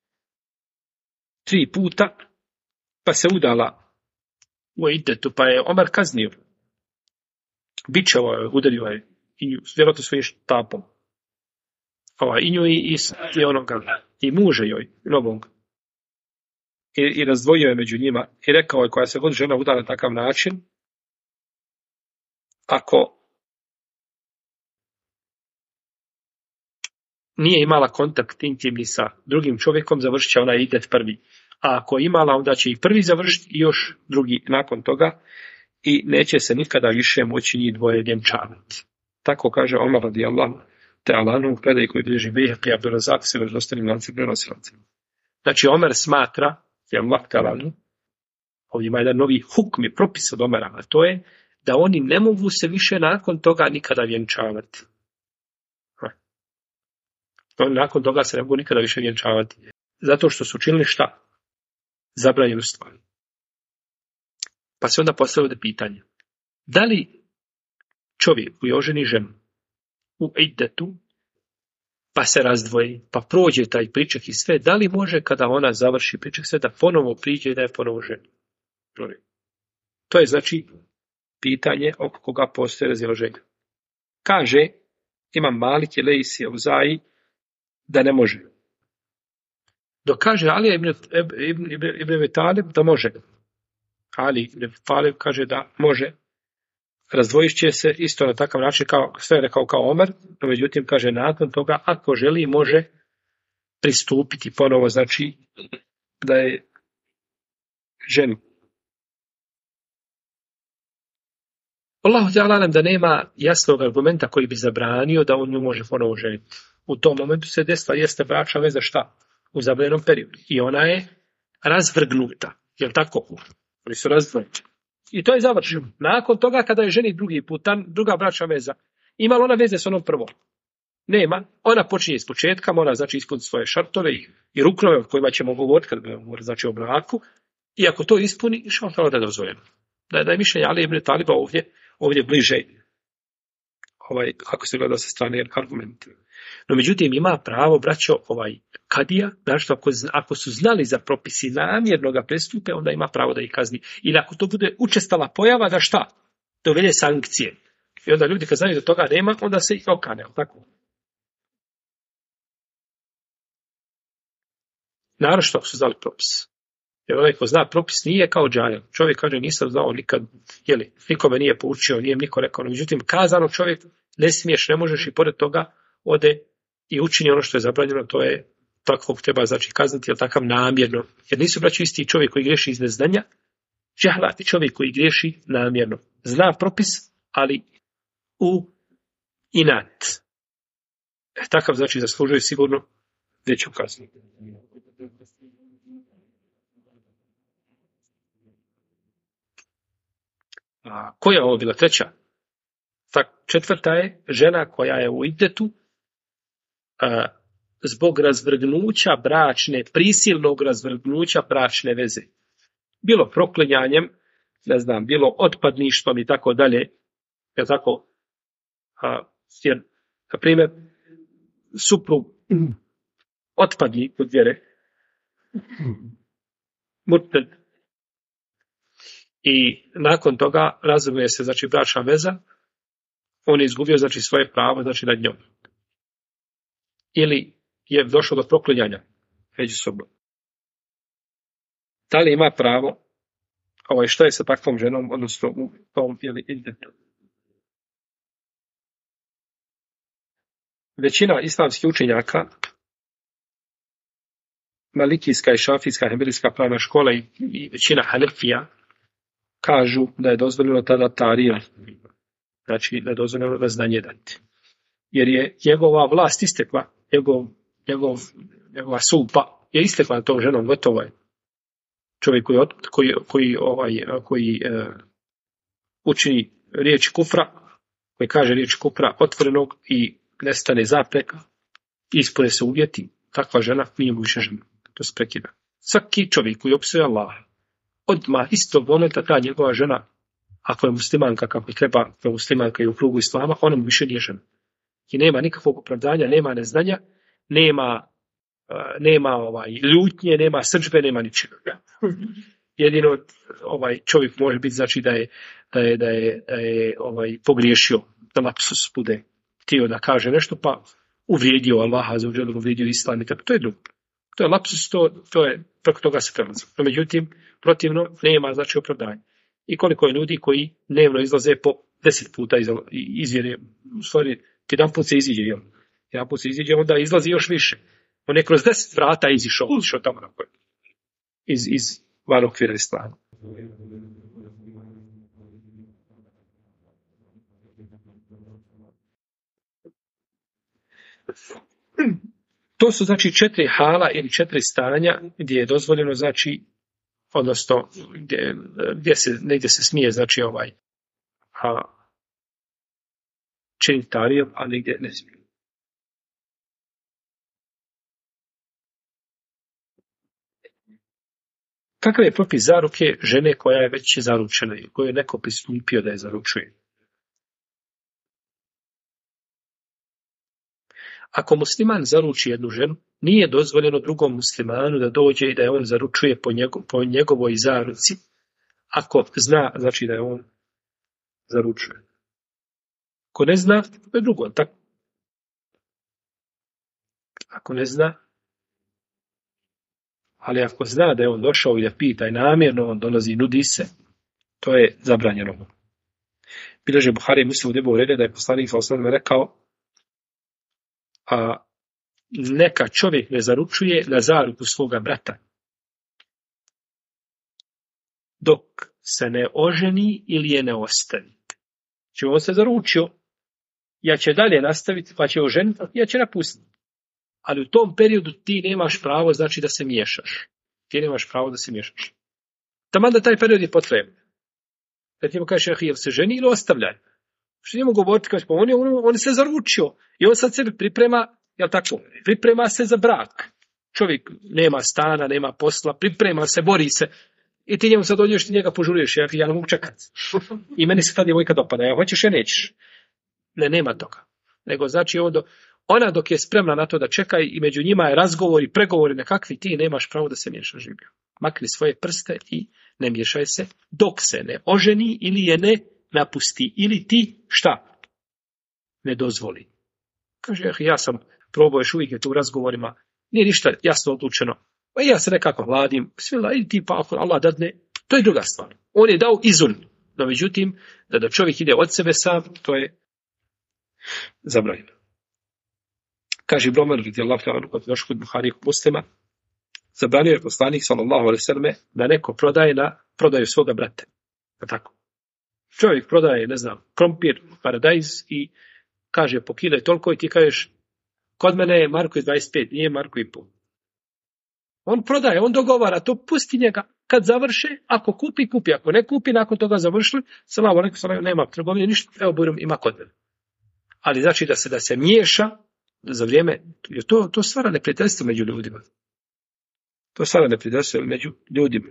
3 puta, pa se udala u idetu, pa je Omer kaznio. Bičevo je, udario je i nju, vjerojatno svojim štapom. I nju i onoga, i muže joj, novog. I razdvojio je među njima i rekao je, koja se god žena udala na takav način, ako nije imala kontakt intimni sa drugim čovjekom, završit će ona idet prvi. A ako je imala, onda će i prvi završiti i još drugi nakon toga i neće se nikada više moći njih dvoje vjenčavati. Tako kaže Omar radijallahu ta'ala anhu, predaj koji bilježi Bejhaqi Abdurazak se vjerodostojnim lancem prenosilaca. Znači Omer smatra, ovdje ima jedan novi hukm i propis od Omera, a to je da oni ne mogu se više nakon toga nikada vjenčavati. Oni nakon toga se ne mogu nikada više vjenčavati. Zato što su učinili šta? Zabranjenu stvar. Pa se onda postavlja pitanje. Da li čovjek koji oženi ženu u iddetu, pa se razdvoji, pa prođe taj priček i sve, da li može kada ona završi priček sve da ponovo priđe i da je ponovo žena? To je znači pitanje oko koga postoje razilaženje. Kaže Imam Malik i Lejsi Auzaji da ne može. Dok kaže Ali ibn Abi Talib da može. Ali ibn Abi Talib kaže da može. Razdvojit će se isto na takav način kao sve rekao kao Omer, no međutim kaže nakon toga ako želi može pristupiti ponovo, znači da je ženu. Allahu ta'ala nam da nema jasnog argumenta koji bi zabranio da on nju može ponovo ženiti. U tom momentu se desila jeste bračna veza šta? U zabranjenom periodu. I ona je razvrgnuta. Jel tako? Oni su razdvojeni. I to je završeno. Nakon toga kada je ženi drugi put, druga bračna veza, imala ona veze s onom prvom? Nema. Ona počinje iz početka, mora znači ispuniti svoje šartove i ruknove o kojima ćemo govoriti kada govorimo znači o braku. I ako to ispuni, išao to da je dozvoljeno. Da je mišljenje Ali ibn Taliba ovdje bliže, ako se gleda sa strane argumenta. No međutim ima pravo, braćo, kadija, znači ako su znali za propisi namjerno ga prestupe, onda ima pravo da ih kazni. Ili ako to bude učestala pojava, da šta? Da uvede sankcije. I onda ljudi kad znaju da toga nema, onda se ih okane, tako? Naravno što ako su znali propis. Jer onaj ko zna propis nije kao džahil. Čovjek kaže nisam znao nikad, nikome nije poučio, nije niko rekao. Međutim, kazano čovjek ne smiješ, ne možeš i pored toga ode i učini ono što je zabranjeno, to je takvog treba znači kazniti, ili takav namjerno. Jer nisu braći isti čovjek koji griješi iz neznanja, džahlat i čovjek koji griješi namjerno. Zna propis, ali u inat. Takav znači zaslužuje sigurno veću kaznu. A koja je ovo bila treća? Četvrta je žena koja je u iddetu zbog razvrgnuća bračne, prisilnog razvrgnuća bračne veze. Bilo proklinjanjem, ne znam, bilo otpadništvom i tako dalje. Je tako? Jer, na primjer, suprug otpadni od vjere, murted, i nakon toga razvrgnuje se, znači, bračna veza, on je izgubio, znači, svoje pravo, znači, nad njom. Ili je došlo do proklinjanja međusobno. Da li ima pravo, što je sa takvom ženom, odnosno u tom iddetu? Većina islamskih učenjaka, malikijska i šafijska, hembelijska pravna škola i većina hanefija kažu da je dozvoljeno tada tarija, znači da je dozvoljeno razdanje dati. Jer je njegova vlast istekla, njegova supa je istekla na tom ženom, gotovo je. Čovjek koji učini riječ kufra, koji kaže riječ kufra otvorenog i nestane zapreka, ispune se uvjeti, takva žena nije mu više žena. To se prekida. Svaki čovjek koji opsuje Allaha, odmah istog momenta ta njegova žena, ako je muslimanka kako treba, ako je muslimanka i u krugu islama, ona mu više nije žena. I nema nikakvog opravdanja, nema neznanja, nema ljutnje, nema srdžbe, nema ničega. Jedino čovjek može biti, znači da je pogriješio, da lapsus bude htio da kaže nešto, pa uvrijedio Allaha, uvrijedio islam i tako. To je drugo. To je lapsus, to je, preko toga se prelazi. No, međutim, protivno, nema znači opravdanja. I koliko je ljudi koji dnevno izlaze po 10 puta izvjere, u stvari, jedan put se iziđe, onda izlazi još više. On je kroz 10 vrata izišao tamo na koje. Iz van okvira islama. To su znači 4 hala ili 4 stanja gdje je dozvoljeno, znači, odnosno negdje se smije, znači, činiti tarijem, a negdje ne smije. Kakav je propis zaruke žene koja je već zaručena i koju je neko pristupio da je zaručuje? Ako musliman zaruči jednu ženu, nije dozvoljeno drugom muslimanu da dođe i da je on zaručuje po njegovoj zaruci, ako zna, znači da je on zaručuje. Ako ne zna, to je drugo, tako? Ako ne zna, ali ako zna da je on došao i da pita i namjerno on dolazi i nudi se, to je zabranjeno. Bileže Buhari Muslim u Ebu Hurajre da je poslanik sallallahu alejhi ve sellem rekao, neka čovjek ne zaručuje na zaruku svoga brata dok se ne oženi ili je ne ostavi. Znači on se zaručio, ja će dalje nastaviti, pa će oženiti, ja će napustiti. Ali u tom periodu ti nemaš pravo, znači, da se miješaš. Taman da taj period je potreban. Da ti mu kažeš, jel se ženi ili ostavljaj? Što njemu govoriti, kaže, on se zaručio i on sad sebi priprema se za brak. Čovjek nema stana, nema posla, priprema se, bori se. I ti njemu sad dođeš i njega požuruješ, ja ne mogu čekati. I meni se ta djevojka dopada, ja hoćeš, ja nećeš. Ne, nema toga. Nego znači ona dok je spremna na to da čeka i među njima je razgovor i pregovori nekakvi, ti nemaš pravo da se miješaš življu. Makni svoje prste i ne miješaj se dok se ne oženi ili je ne napusti. Ili ti šta? Ne dozvoli. Kaže, ja sam probao još uvijek tu u razgovorima, nije ništa jasno odlučeno. Ja se nekako hladim, bismillah, idi ti pa ako Allah dadne, to je druga stvar. On je dao izun, no međutim, da čovjek ide od sebe sam, to je zabranjeno. Kaže Ibn Omer, radijallahu ta'ala, kod došao kod Buhari Muslima, zabranio je poslanik sallallahu alejhi ve selleme da neko prodaje na prodaju svoga brata. Pa tako. Čovjek prodaje, ne znam, krompir, paradajz i kaže po kilo je toliko i ti kažeš kod mene je marko 25, nije marko i pol. On prodaje, on dogovara, to pusti njega. Kad završe, ako kupi, kupi. Ako ne kupi, nakon toga završili, salamu alejkum, nema trgovine, ništa, evo bujrum ima kod mene. Ali znači da se miješa za vrijeme, to stvara neprijateljstvo među ljudima. To stvara neprijateljstvo među ljudima.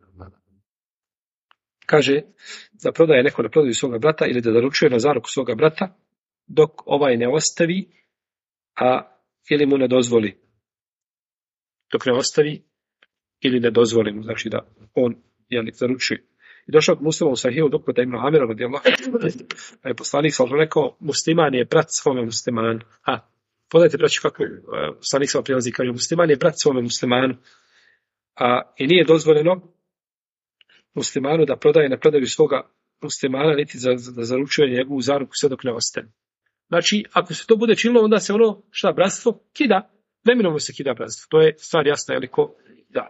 Kaže da prodaje neko na prodaju svoga brata ili da naručuje na zaruku svoga brata dok ovaj ne ostavi, ili mu ne dozvoli. Dok ne ostavi ili ne dozvoli mu, znači da on zaručuje. I došao k Muslimu u Sahihu dok da Ibn Amira radijallahu anhu, je poslanik sallallahu rekao, musliman je brat svome muslimanu. Pogledajte, braći, kako poslanik sallallahu prilazi, kaže, musliman je brat svome muslimanu. I nije dozvoljeno muslimanu da prodaje na prodaju svoga muslimana, niti da zaručuje njegovu zaruku sve dok ne ostane. Znači, ako se to bude činilo, onda se bratstvo kida. Neminovno se kida bratstvo. To je stvar jasna, da.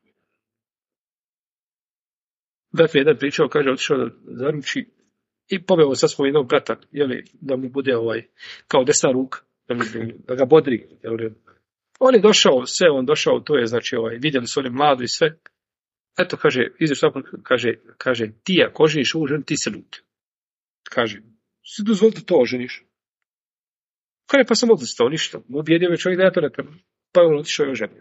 Dakle, jedan pričao, kaže, otišao da zaruči i poveo sa svojeg jednog brata, da mu bude kao desna ruka, da ga bodri. On je došao, to je, znači, vidjeli su oni mladu i sve. Eto, kaže, kaže, ti ako oženiš ovu ženu, ti se ljuti. Kaže, si dozvolite to oženiš. Kaže, pa sam odustao, ništa. Ubijedio me čovjek da ja to ne treba. Pa on otišao i oženio.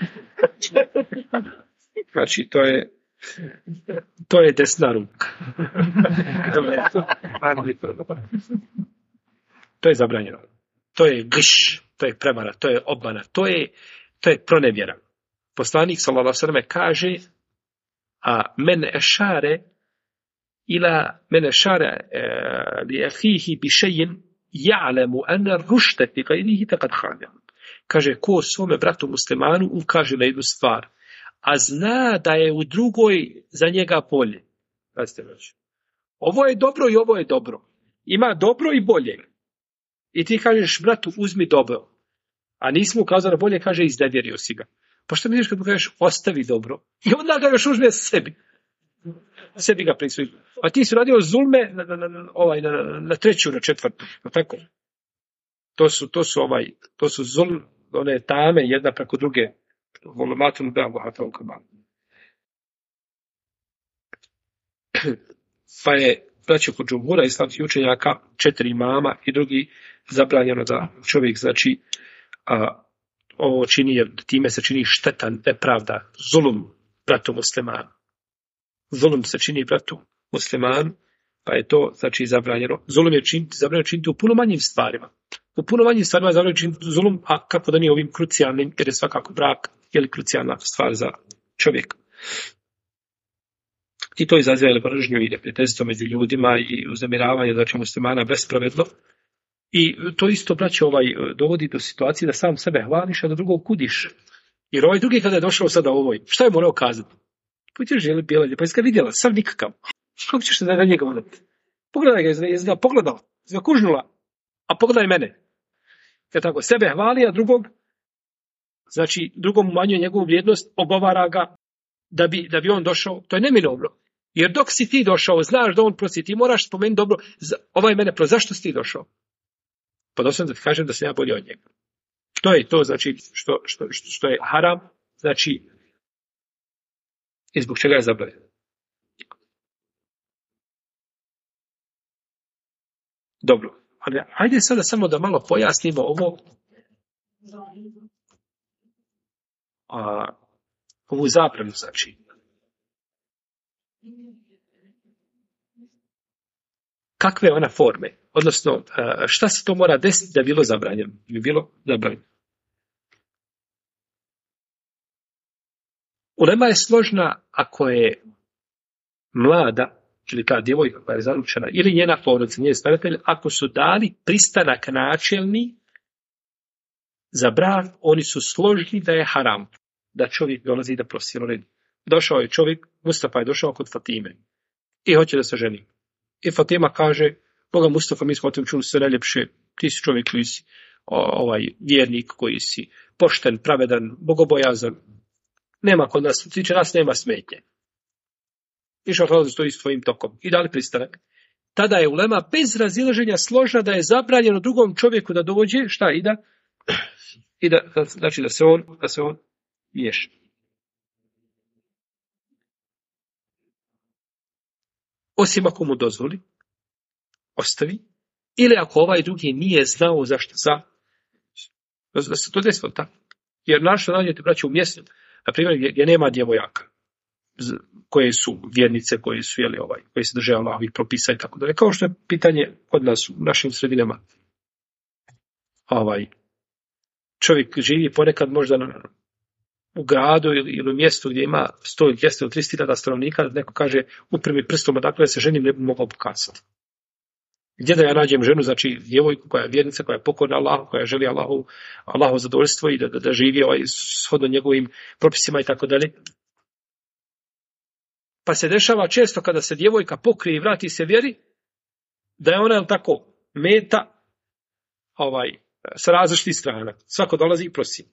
Znači, to je desna ruka. To je zabranjeno. To je giš, to je prevara, to je obmana, to je pronevjera. Poslanik sallallahu alejhi ve selleme kaže, men ešare li ahihi bi shay'in ya'lamu anna ar-rushda fi ghayrihi faqad khana. Kaže, ko svome bratu muslimanu ukaže na jednu stvar, a zna da je u drugoj za njega bolje. Ovo je dobro i ovo je dobro. Ima dobro i bolje. I ti kažeš, bratu, uzmi dobro. A nismo ukazali bolje, kaže, iznevjerio si ga. Pa što misliš kad mu kažeš, ostavi dobro? I onda ga još uzme sebi. Sebi ga prisvoji. A ti si radio zulme na treću, na četvrtu. Tako? To su zulm, one tame, jedna preko druge. Volumatum da bohatom kaban. Pa je, braćo, kod džumhura islamskih učenjaka, 4 imama i drugi zabranjeno da čovjek, znači, ovo čini, jer time se čini štetan, nepravda, zulum bratu muslimanu. Zulum se čini bratu muslimanu, pa je to, znači, zabranjeno. Zulum je zabranjeno činiti u puno manjim stvarima. U puno manjim stvarima je zabranjeno činiti zulum, a kako da nije ovim krucijalnim, jer je svakako brak, je li krucijalna stvar za čovjeka. I to izaziva mržnju i neprijateljstvo među ljudima i uznemiravanje, znači, muslimana bespravedno. I to isto, braće, dovodi do situacije da sam sebe hvališ, a da drugog kudiš. Jer ovaj drugi kada je došao sada šta je morao kazati? Putiš želi bijelanje, pa jesi ga vidjela, sam nikakav. Kako ćeš se da njega voliti? Pogledaj ga, jesi ga pogledala, jesi ga kužnula, a pogledaj mene. Jer tako, sebe hvali, a drugog, znači, drugom umanjuje njegovu vrijednost, ogovara ga da bi on došao. To je neminovno. Jer dok si ti došao, znaš da on prosi, ti moraš spomenuti dobro, ovaj mene prosi, zašto si ti došao? Pa doslovno da ti kažem da sam ja bolji od njega. To je to, znači, što je haram, znači, i zbog čega je zabranjeno. Dobro, ali ajde sada samo da malo pojasnimo ovo, ovu zabranu, znači. Kakve ona forme? Odnosno, šta se to mora desiti da bi bilo zabranjeno? Ulema je složna ako je mlada, ili ta djevojka koja je zaručena, ili njena porodica, njen staratelj, ako su dali pristanak načelni za brak, oni su složni da je haram. da čovjek dolazi da prosi red. Došao je čovjek, Mustafa je došao kod Fatime i hoće da se ženi. I Fatima kaže, Boga Mustafa, mi smo o tom čuli sve najljepše, ti si čovjek koji si vjernik, koji si pošten, pravedan, bogobojazan. Nema kod nas, tiče nas nema smetnje. Išao hvala da stoji s tvojim tokom. I dali pristanak. Tada je ulema bez razilaženja složna da je zabranjeno drugom čovjeku da dođe, šta, znači da se on miješa. Osim ako mu dozvoli, ostavi, ili ako ovaj drugi nije znao zašto da se to desilo tako. Jer našto nađete, braće, u mjestu, na primjer, gdje nema djevojaka, koje su vjernice, koje su, koje se drže Allahovih propisa i tako dalje. Kao što je pitanje kod nas u našim sredinama. Čovjek živi ponekad možda u gradu ili u mjestu gdje ima 100, 200 ili 300 stanovnika, da neko kaže upremi prstom odakle se ženim, ne bi mogao pokazati. Gdje da ja nađem ženu, znači djevojku koja je vjernica, koja je pokorna Allahu, koja želi Allahu zadovoljstvo i da živi shodno njegovim propisima i tako dalje. Pa se dešava često kada se djevojka pokrije i vrati se vjeri, da je ona tako meta sa različitih strana. Svako dolazi i prosi.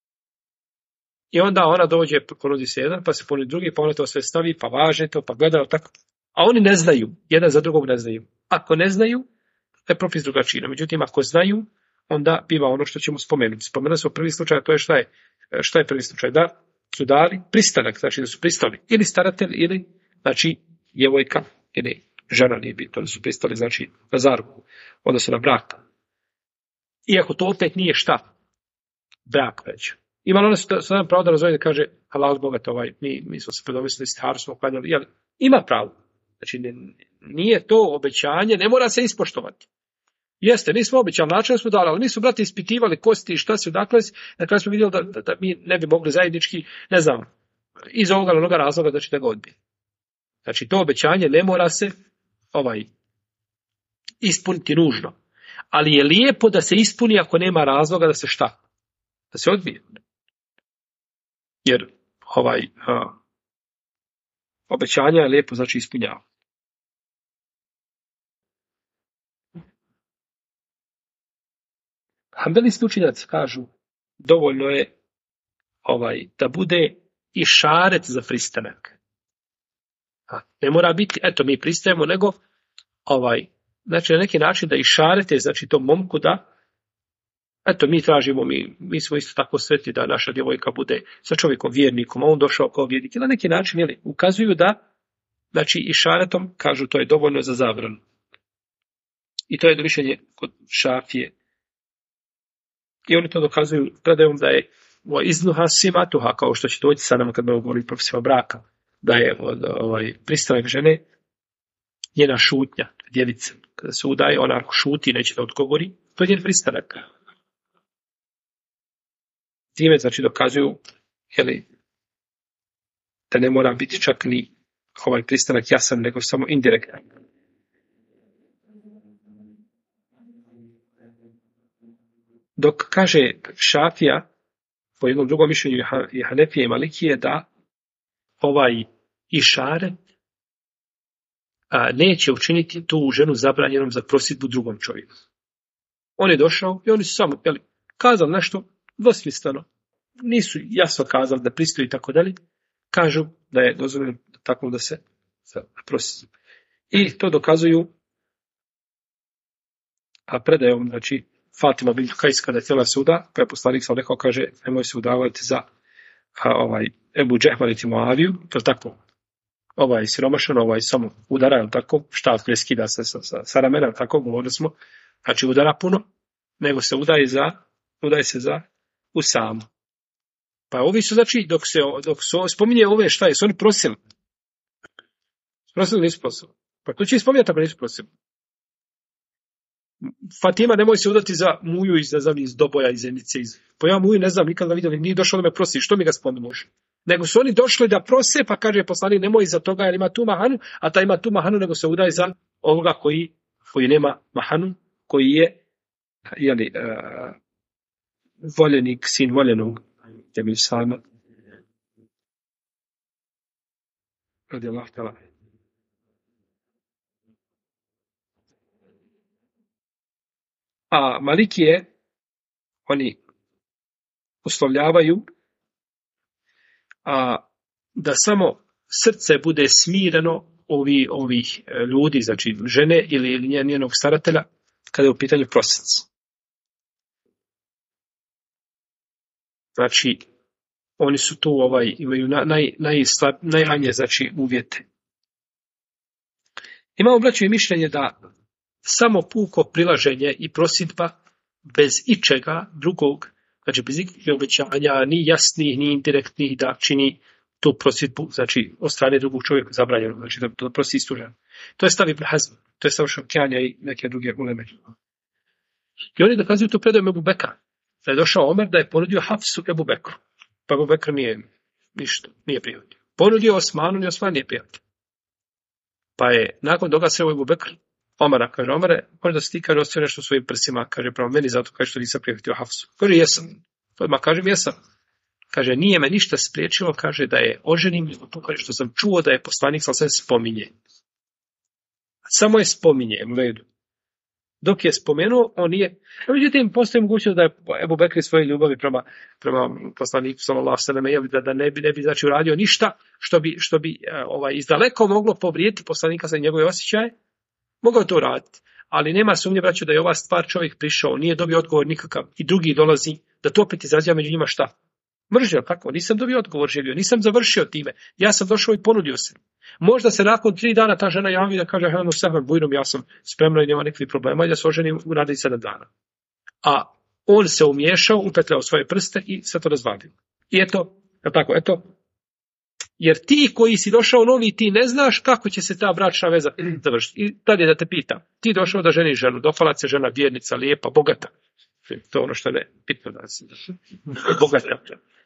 I onda ona dođe, ponudi se jedan, pa se ponudi drugi, pa ona to sve stavi, pa važe to, pa gleda tako. A oni ne znaju, jedan za drugog ne znaju. Ako ne znaju, je propis drugačiji. Međutim, ako znaju, onda biva ono što ćemo spomenuti. Spomenuli smo prvi slučaj, to je šta je prvi slučaj? Da su dali pristanak, znači da su pristali. Ili staratelj, ili, znači, djevojka, ili žena nije bitno, da su pristali, znači, na zaruku, odnosno na brak. Iako to opet nije šta? Brak već. Ima ono sada pravo da razvoje da kaže, halal bogat, mi smo se predomislili, staru smo klanjali, jel, ima pravo. Znači, nije to obećanje, ne mora se ispoštovati. Jeste, mi smo obećali, način smo dali, ali mi smo, brati, ispitivali kosti i šta se odakle, na kraju smo vidjeli da mi ne bi mogli zajednički, ne znam, iz ovoga ili onoga razloga da će da ga odbije. Znači, to obećanje ne mora se ispuniti nužno. Ali je lijepo da se ispuni ako nema razloga da se šta? Da se odbije. Jer obećanja je lijepo, znači ispunjava. Hanbelijski učenjaci kažu, dovoljno je da bude i šaret za pristanak. Ne mora biti, eto mi pristajemo, nego znači na neki način da i šarete, znači tom momku da, eto mi tražimo, mi smo isto tako sretni da naša djevojka bude sa čovjekom vjernikom, a on došao kao vjernik. I na neki način ukazuju da, znači i šaretom, kažu to je dovoljno za zabranu. I to je mišljenje kod Šafije. I oni to dokazuju predajom da je iznuha simatuha, kao što će doći sa nama kad budemo govorili propisima braka, da je pristanak žene njena šutnja, djevica. Kada se udaje, ona ako šuti, neće da odgovori, to je njen pristanak. Time, znači, dokazuju da ne mora biti čak ni pristanak jasan, nego samo indirektan. Dok kaže Šafija, po jednom drugom mišljenju i Hanefije i Malikije, da išaret neće učiniti tu ženu zabranjenom za prosjedbu drugom čovjeku. On je došao i oni su samo kazali nešto dvosmisleno. Nisu jasno kazali da pristaju i tako dalje. Kažu da je dozvoljeno tako da se prosjedbu. I to dokazuju predajom, znači, Fatima bint Kajs kada je htjela se uda, pa je poslanik sam rekao, kaže, nemoj se udavati za Ebu Džehman i Muaviju, to je tako, siromašan, samo udara, je tako, štat ne skida se sa ramena, tako, govorili smo, znači udara puno, nego se udaje se za Usamu. Pa ovi su, znači, dok se spominje ove, šta je, su oni prosili? Prosili nisu prosili. Pa to će i spominjati ako nisu prosili. Fatima, nemoj se udati za Muju iz Doboja, iz Zenice. Pa ja Muju ne znam, nikad ga vidio, nije došao da me prosi, što mi ga spomeneš? Nego su oni došli da prose, pa kaže poslanik, nemoj za toga jer ima tu mahanu, a ta ima tu mahanu, nego se udaje za ovoga koji nema mahanu, koji je voljenik, sin voljenog, Jamil Salma, radijallahu ta'ala. A Malikije, oni uslovljavaju da samo srce bude smireno ovih ljudi, znači žene ili njenog staratelja, kada je u pitanju prosinac. Znači, oni su tu imaju najmanje znači uvjete. Imamo braćo i mišljenje da samo puko prilaženje i prosidba bez ičega drugog, znači bez ikakvih obećanja, ni jasnih, ni indirektnih, da čini tu prosidbu, znači od strane drugog čovjeka zabranjeno, znači da prosi istu ženu. To je stav Ibn Hazm, to je stav Šafijija i neke druge uleme. I oni dokazuju to predajom Ebu Bekra. Da je došao Omer da je ponudio Hafsu Ebu Bekru. Pa Ebu Bekr nije prihvatio. Ponudio Osmanu, ni Osman nije prihvatio. Pa je nakon toga se Ebu Bekr Omara, kaže, Omare, možda si ti, kaže, ostavio nešto svojim prsima, kaže, prema meni, zato kaže što nisam prihvatio Hafsu. Kaže, jesam. Odmah kažem, jesam. Kaže, nije me ništa spriječilo, kaže, da je oženim, kaže, što sam čuo da je poslanik, sam sve spominje. Samo je spominje, u redu. Dok je spomenuo, on nije. Međutim, postoji mogućnost da je Ebu Bekri svoje ljubavi prema poslaniku, sallallahu alejhi ve sellem, da ne bi znači uradio ništa što bi izdaleko moglo povrijediti poslanika za njegove osjećaje. Mogao to raditi, ali nema sumnje, braćo, da je ova stvar čovjek prišao, nije dobio odgovor nikakav i drugi dolazi, da to opet izaziva među njima šta? Mržnja, tako? Nisam dobio odgovor želio, nisam završio time, ja sam došao i ponudio se. Možda se nakon 3 dana ta žena javi da kaže, Helenu Sehvan Bujrom, ja sam spremna i nema nikakvih problema i da se oženim u narednih 7 dana. A on se umiješao, upetljao svoje prste i sve to razvadio. I eto, jer ti koji si došao novi, ti ne znaš kako će se ta bračna veza završiti. I tad je da te pitam, ti došao da ženiš ženu, dopala se žena vjernica, lijepa, bogata. To je ono što je bitno da se bogata.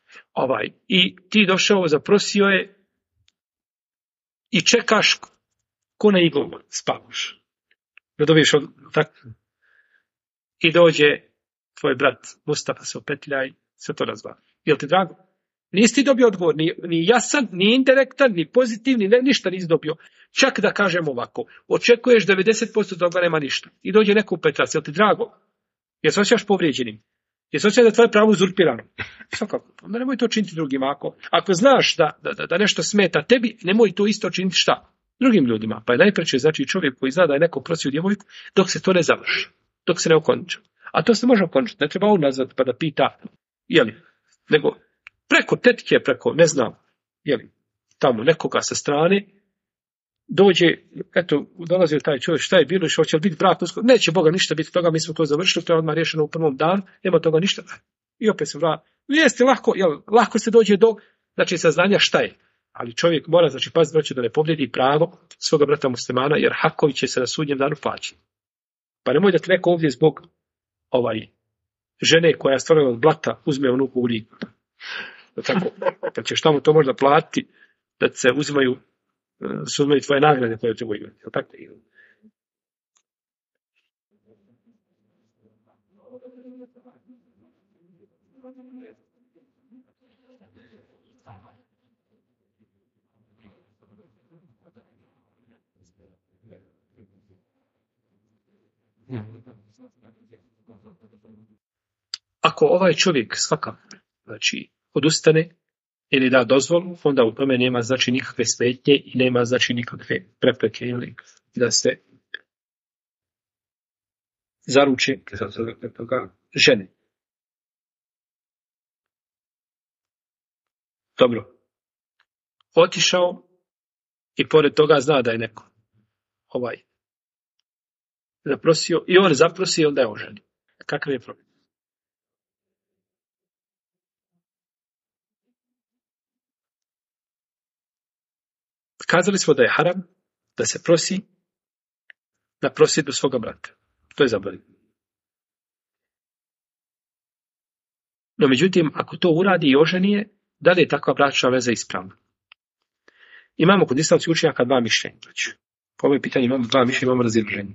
I ti došao, zaprosio je i čekaš ko na iglom spavaš. Da dobiješ tako. I dođe tvoj brat Mustafa se opetlja i sve to razvali. Jel ti drago? Nisi ti dobio odgovor, ni jasan, ni indirektan, ni pozitivni, ništa nisi dobio. Čak da kažem ovako, očekuješ 90% toga nema ništa. I dođe neko u petrac, jel ti drago? Jel se osjećaš povrijeđenim? Jel se osjećaš da tvoje pravo uzurpirano? Svakako, onda nemoj to činiti drugima. Ako znaš da nešto smeta tebi, nemoj to isto činiti šta? Drugim ljudima. Pa je najpreće znači čovjek koji zna da je neko prosio djevojku dok se to ne završi, dok se ne okonča. A to se može okončiti, ne treba on nazvati pa da pita, jeli, nego preko tetke, ne znam, jeli, tamo nekoga sa strane, dođe, eto, dolazio taj čovjek, šta je bilo, hoće li biti brak uskoro? Neće Boga ništa biti toga, mi smo to završili, to je odmah rješeno u prvom danu, nema toga ništa. I opet se vrati. Vijesti lako se dođe do, znači, saznanja šta je. Ali čovjek mora, znači, paziti, braćo, da ne povrijedi pravo svoga brata muslimana, jer hakovi će se na sudnjem danu plaćati. Pa nemoj da ti neko ovdje zbog žene koja je stvarila od blata uzme unuku u liku. Tako, pa ćeš tamo to možda platiti da se uzimaju tvoje nagrade koje treba imati. Tako? Ako ovaj čovjek znači odustane ili da dozvolu, onda u tome nema znači nikakve smetnje i nema znači nikakve prepreke ili da se zaruče žene. Dobro. Otišao i pored toga zna da je neko zaprosio i on zaprosi i onda je oženi. Kakav je problem? Kazali smo da je haram da se prosi na prosvjedu svoga brata. To je zabranjeno. No međutim, ako to uradi i oženi je, da li je takva bračna veza ispravna? Imamo kod islamskih učenjaka 2 mišljenja. Po ovom pitanju imamo 2 mišljenja, imamo razilaženje.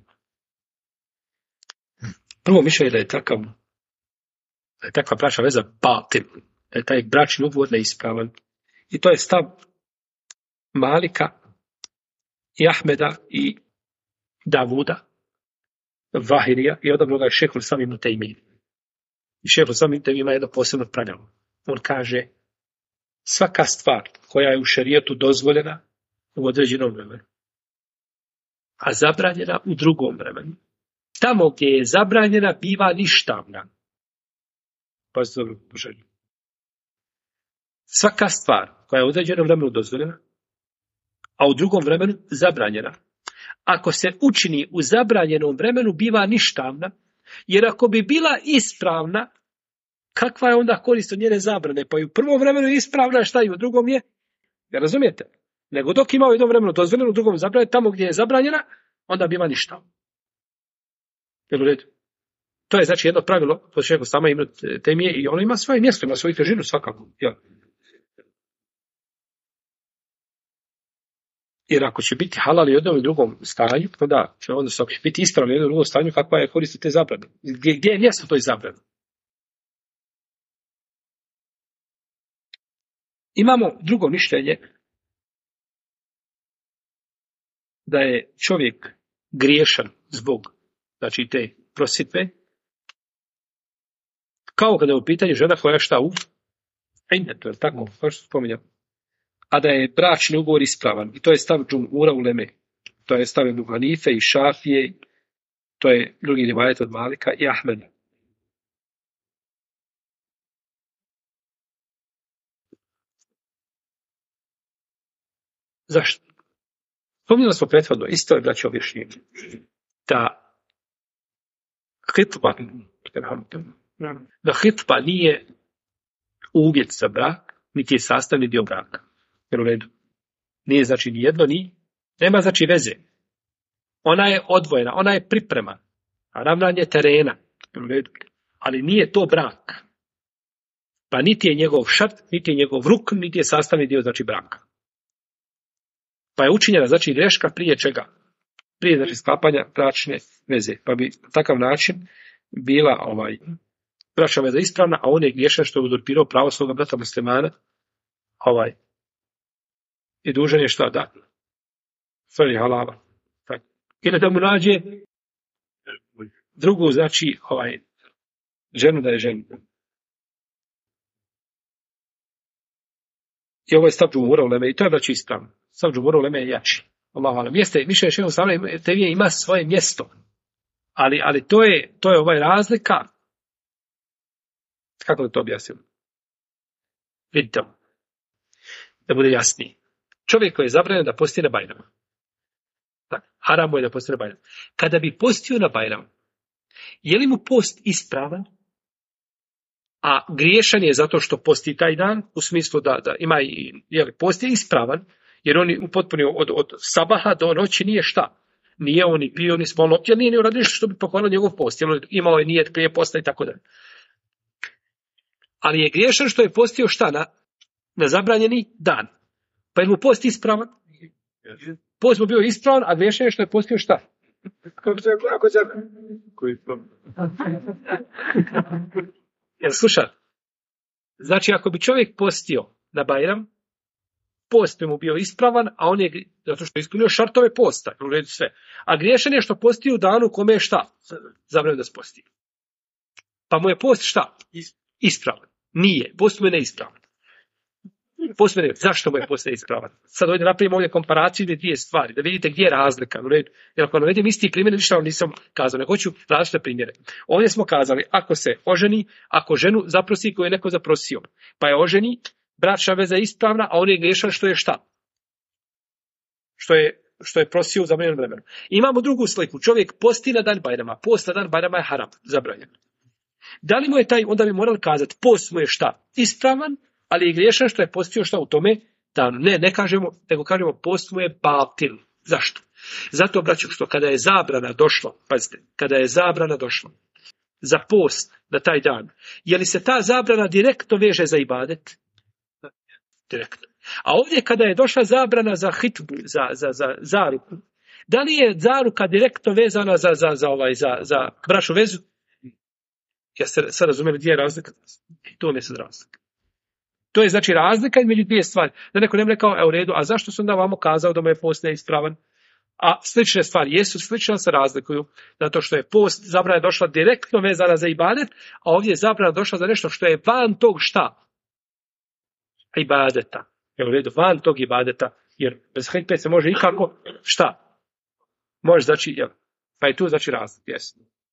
Prvo mišljenje da je takva bračna veza batil, da je taj bračni ugovor neispravan. I to je stav Malika i Ahmeda i Davuda, Vahirija i odabrao ga je šehhul Islam ibn Tejmije. I šehhul Islam ibn Tejmije ima jedno posebno pravilo. On kaže, svaka stvar koja je u šerijetu dozvoljena u određenom vremenu, a zabranjena u drugom vremenu, tamo gdje je zabranjena biva ništavna. Pazite dobro, poželjno. Svaka stvar koja je u određenom vremenu dozvoljena, a u drugom vremenu zabranjena, ako se učini u zabranjenom vremenu, biva ništavna, jer ako bi bila ispravna, kakva je onda korist od njene zabrane? Pa i u prvom vremenu je ispravna, šta i u drugom je? Ja razumijete? Nego dok ima u jednom vremenu dozvoljeno, u drugom zabranjeno, tamo gdje je zabranjena, onda biva ništavna. Jel u redu? To je znači jedno pravilo, to šehhul Islama ibn Tejmije i ono ima svoje mjesto, ima svoju težinu svakako. Jel? Jer ako će biti halal u jednom i drugom stanju, onda će ako će biti ispravno u jednom i drugom stanju, kakva je korist te zabrane? Gdje je mjesto toj zabrane? Imamo drugo mišljenje da je čovjek griješan zbog znači te prositve, kao kada je u pitanju žena koja je šta u indetu, je li tako? Kao što spominjam. A da je bračni ugovor ispravan. I to je stav džumhura uleme. To je stav Ebu Hanife i Šafije. To je drugi rivajet od Malika i Ahmeda. Zašto? Spominjali smo prethodno, isto je braće objašnjenje. Da hitba nije uvjet za brak, niti je sastavni dio braka. Jer u redu. Nije znači ni jedno, ni nema znači veze. Ona je odvojena, ona je priprema. A ravnanje terena. Jer u redu. Ali nije to brak. Pa niti je njegov šart, niti je njegov ruk, niti je sastavni dio znači braka. Pa je učinjena znači greška prije čega? Prije znači sklapanja bračne veze. Pa bi na takav način bila bračna veza ispravna, a on je griješan što je uzurpirao pravo svoga brata muslimana. I dužan je šta da? Stvari halava. Ili da mu nađe drugu, znači, ženu da je ženu. I ovo je stav džumhura uleme, i to je znači ispravno. Stav džumhura uleme je jači. Allahu alem. Jeste, više šehhul Islam ibn Tejmije ima svoje mjesto. Ali to je razlika. Kako da to objasnim? Vidite. Da bude jasniji. Čovjek koji je zabranjen da posti na Bajram. Haram mu je da posti na Bajram. Kada bi postio na Bajram, je li mu post ispravan? A griješan je zato što posti taj dan, u smislu da ima post je ispravan, jer on je upotpunio od sabaha do noći nije šta. Nije on ni pio, ni smolno, jer nije ni uradio što bi pokvarilo njegov post. Jer imao je nijet prije posta i tako dalje. Ali je griješan što je postio šta na zabranjeni dan. Pa je mu post ispravan? Post mu bio ispravan, a griješan je što je postio šta? Jel sluša? Znači, ako bi čovjek postio na Bajram, post bi mu bio ispravan, a on je, zato što je ispunio šartove posta, u redu sve. A griješan je što postio u danu kome je šta? Zabranjeno da se posti. Pa mu je post šta? Ispravan. Nije. Post mu je neispravan. Zašto mu je post neispravan? Sad ovdje napravimo ovdje komparaciju dvije stvari, da vidite gdje je razlika. U redu. Jer ako navedem isti primjer, ništa vam nisam kazao, ne hoću različite primjere. Ovdje smo kazali, ako se oženi, ako ženu zaprosi koju je neko zaprosio, pa je oženi, bračna veza je ispravna, a on je griješan što je šta? Što je prosio u zabranjenom vremenu. Imamo drugu sliku. Čovjek posti na dan Bajrama. Post na dan Bajrama je haram, zabranjen. Da li mu je taj, onda bi morali kazati, post mu je šta? Ispravan, ali je griješan što je postio šta u tome danu. Ne kažemo, nego kažemo post mu je batil. Zašto? Zato, braćo, što kada je zabrana došlo, pazite, kada je zabrana došlo za post na taj dan, je li se ta zabrana direktno veže za ibadet? Direktno. A ovdje kada je došla zabrana za hitbu, za zaruku, da li je zaruka direktno vezana za bračnu vezu? Ja se sad razumijem gdje je razlika. To mi je sad razlika. To je znači razlika između dvije stvari. Da neko ne bi rekao, u redu, a zašto su onda vamo kazao da mu je post neispravan? A slične stvari jesu slično, se razlikuju. Zato što je post zabrana došla direktno vezana za ibadet, a ovdje je zabrana došla za nešto što je van tog šta? Ibadeta. U redu, van tog ibadeta. Jer bez hikmeta se može ikako šta? Može znači, pa je tu znači razlik, jesu.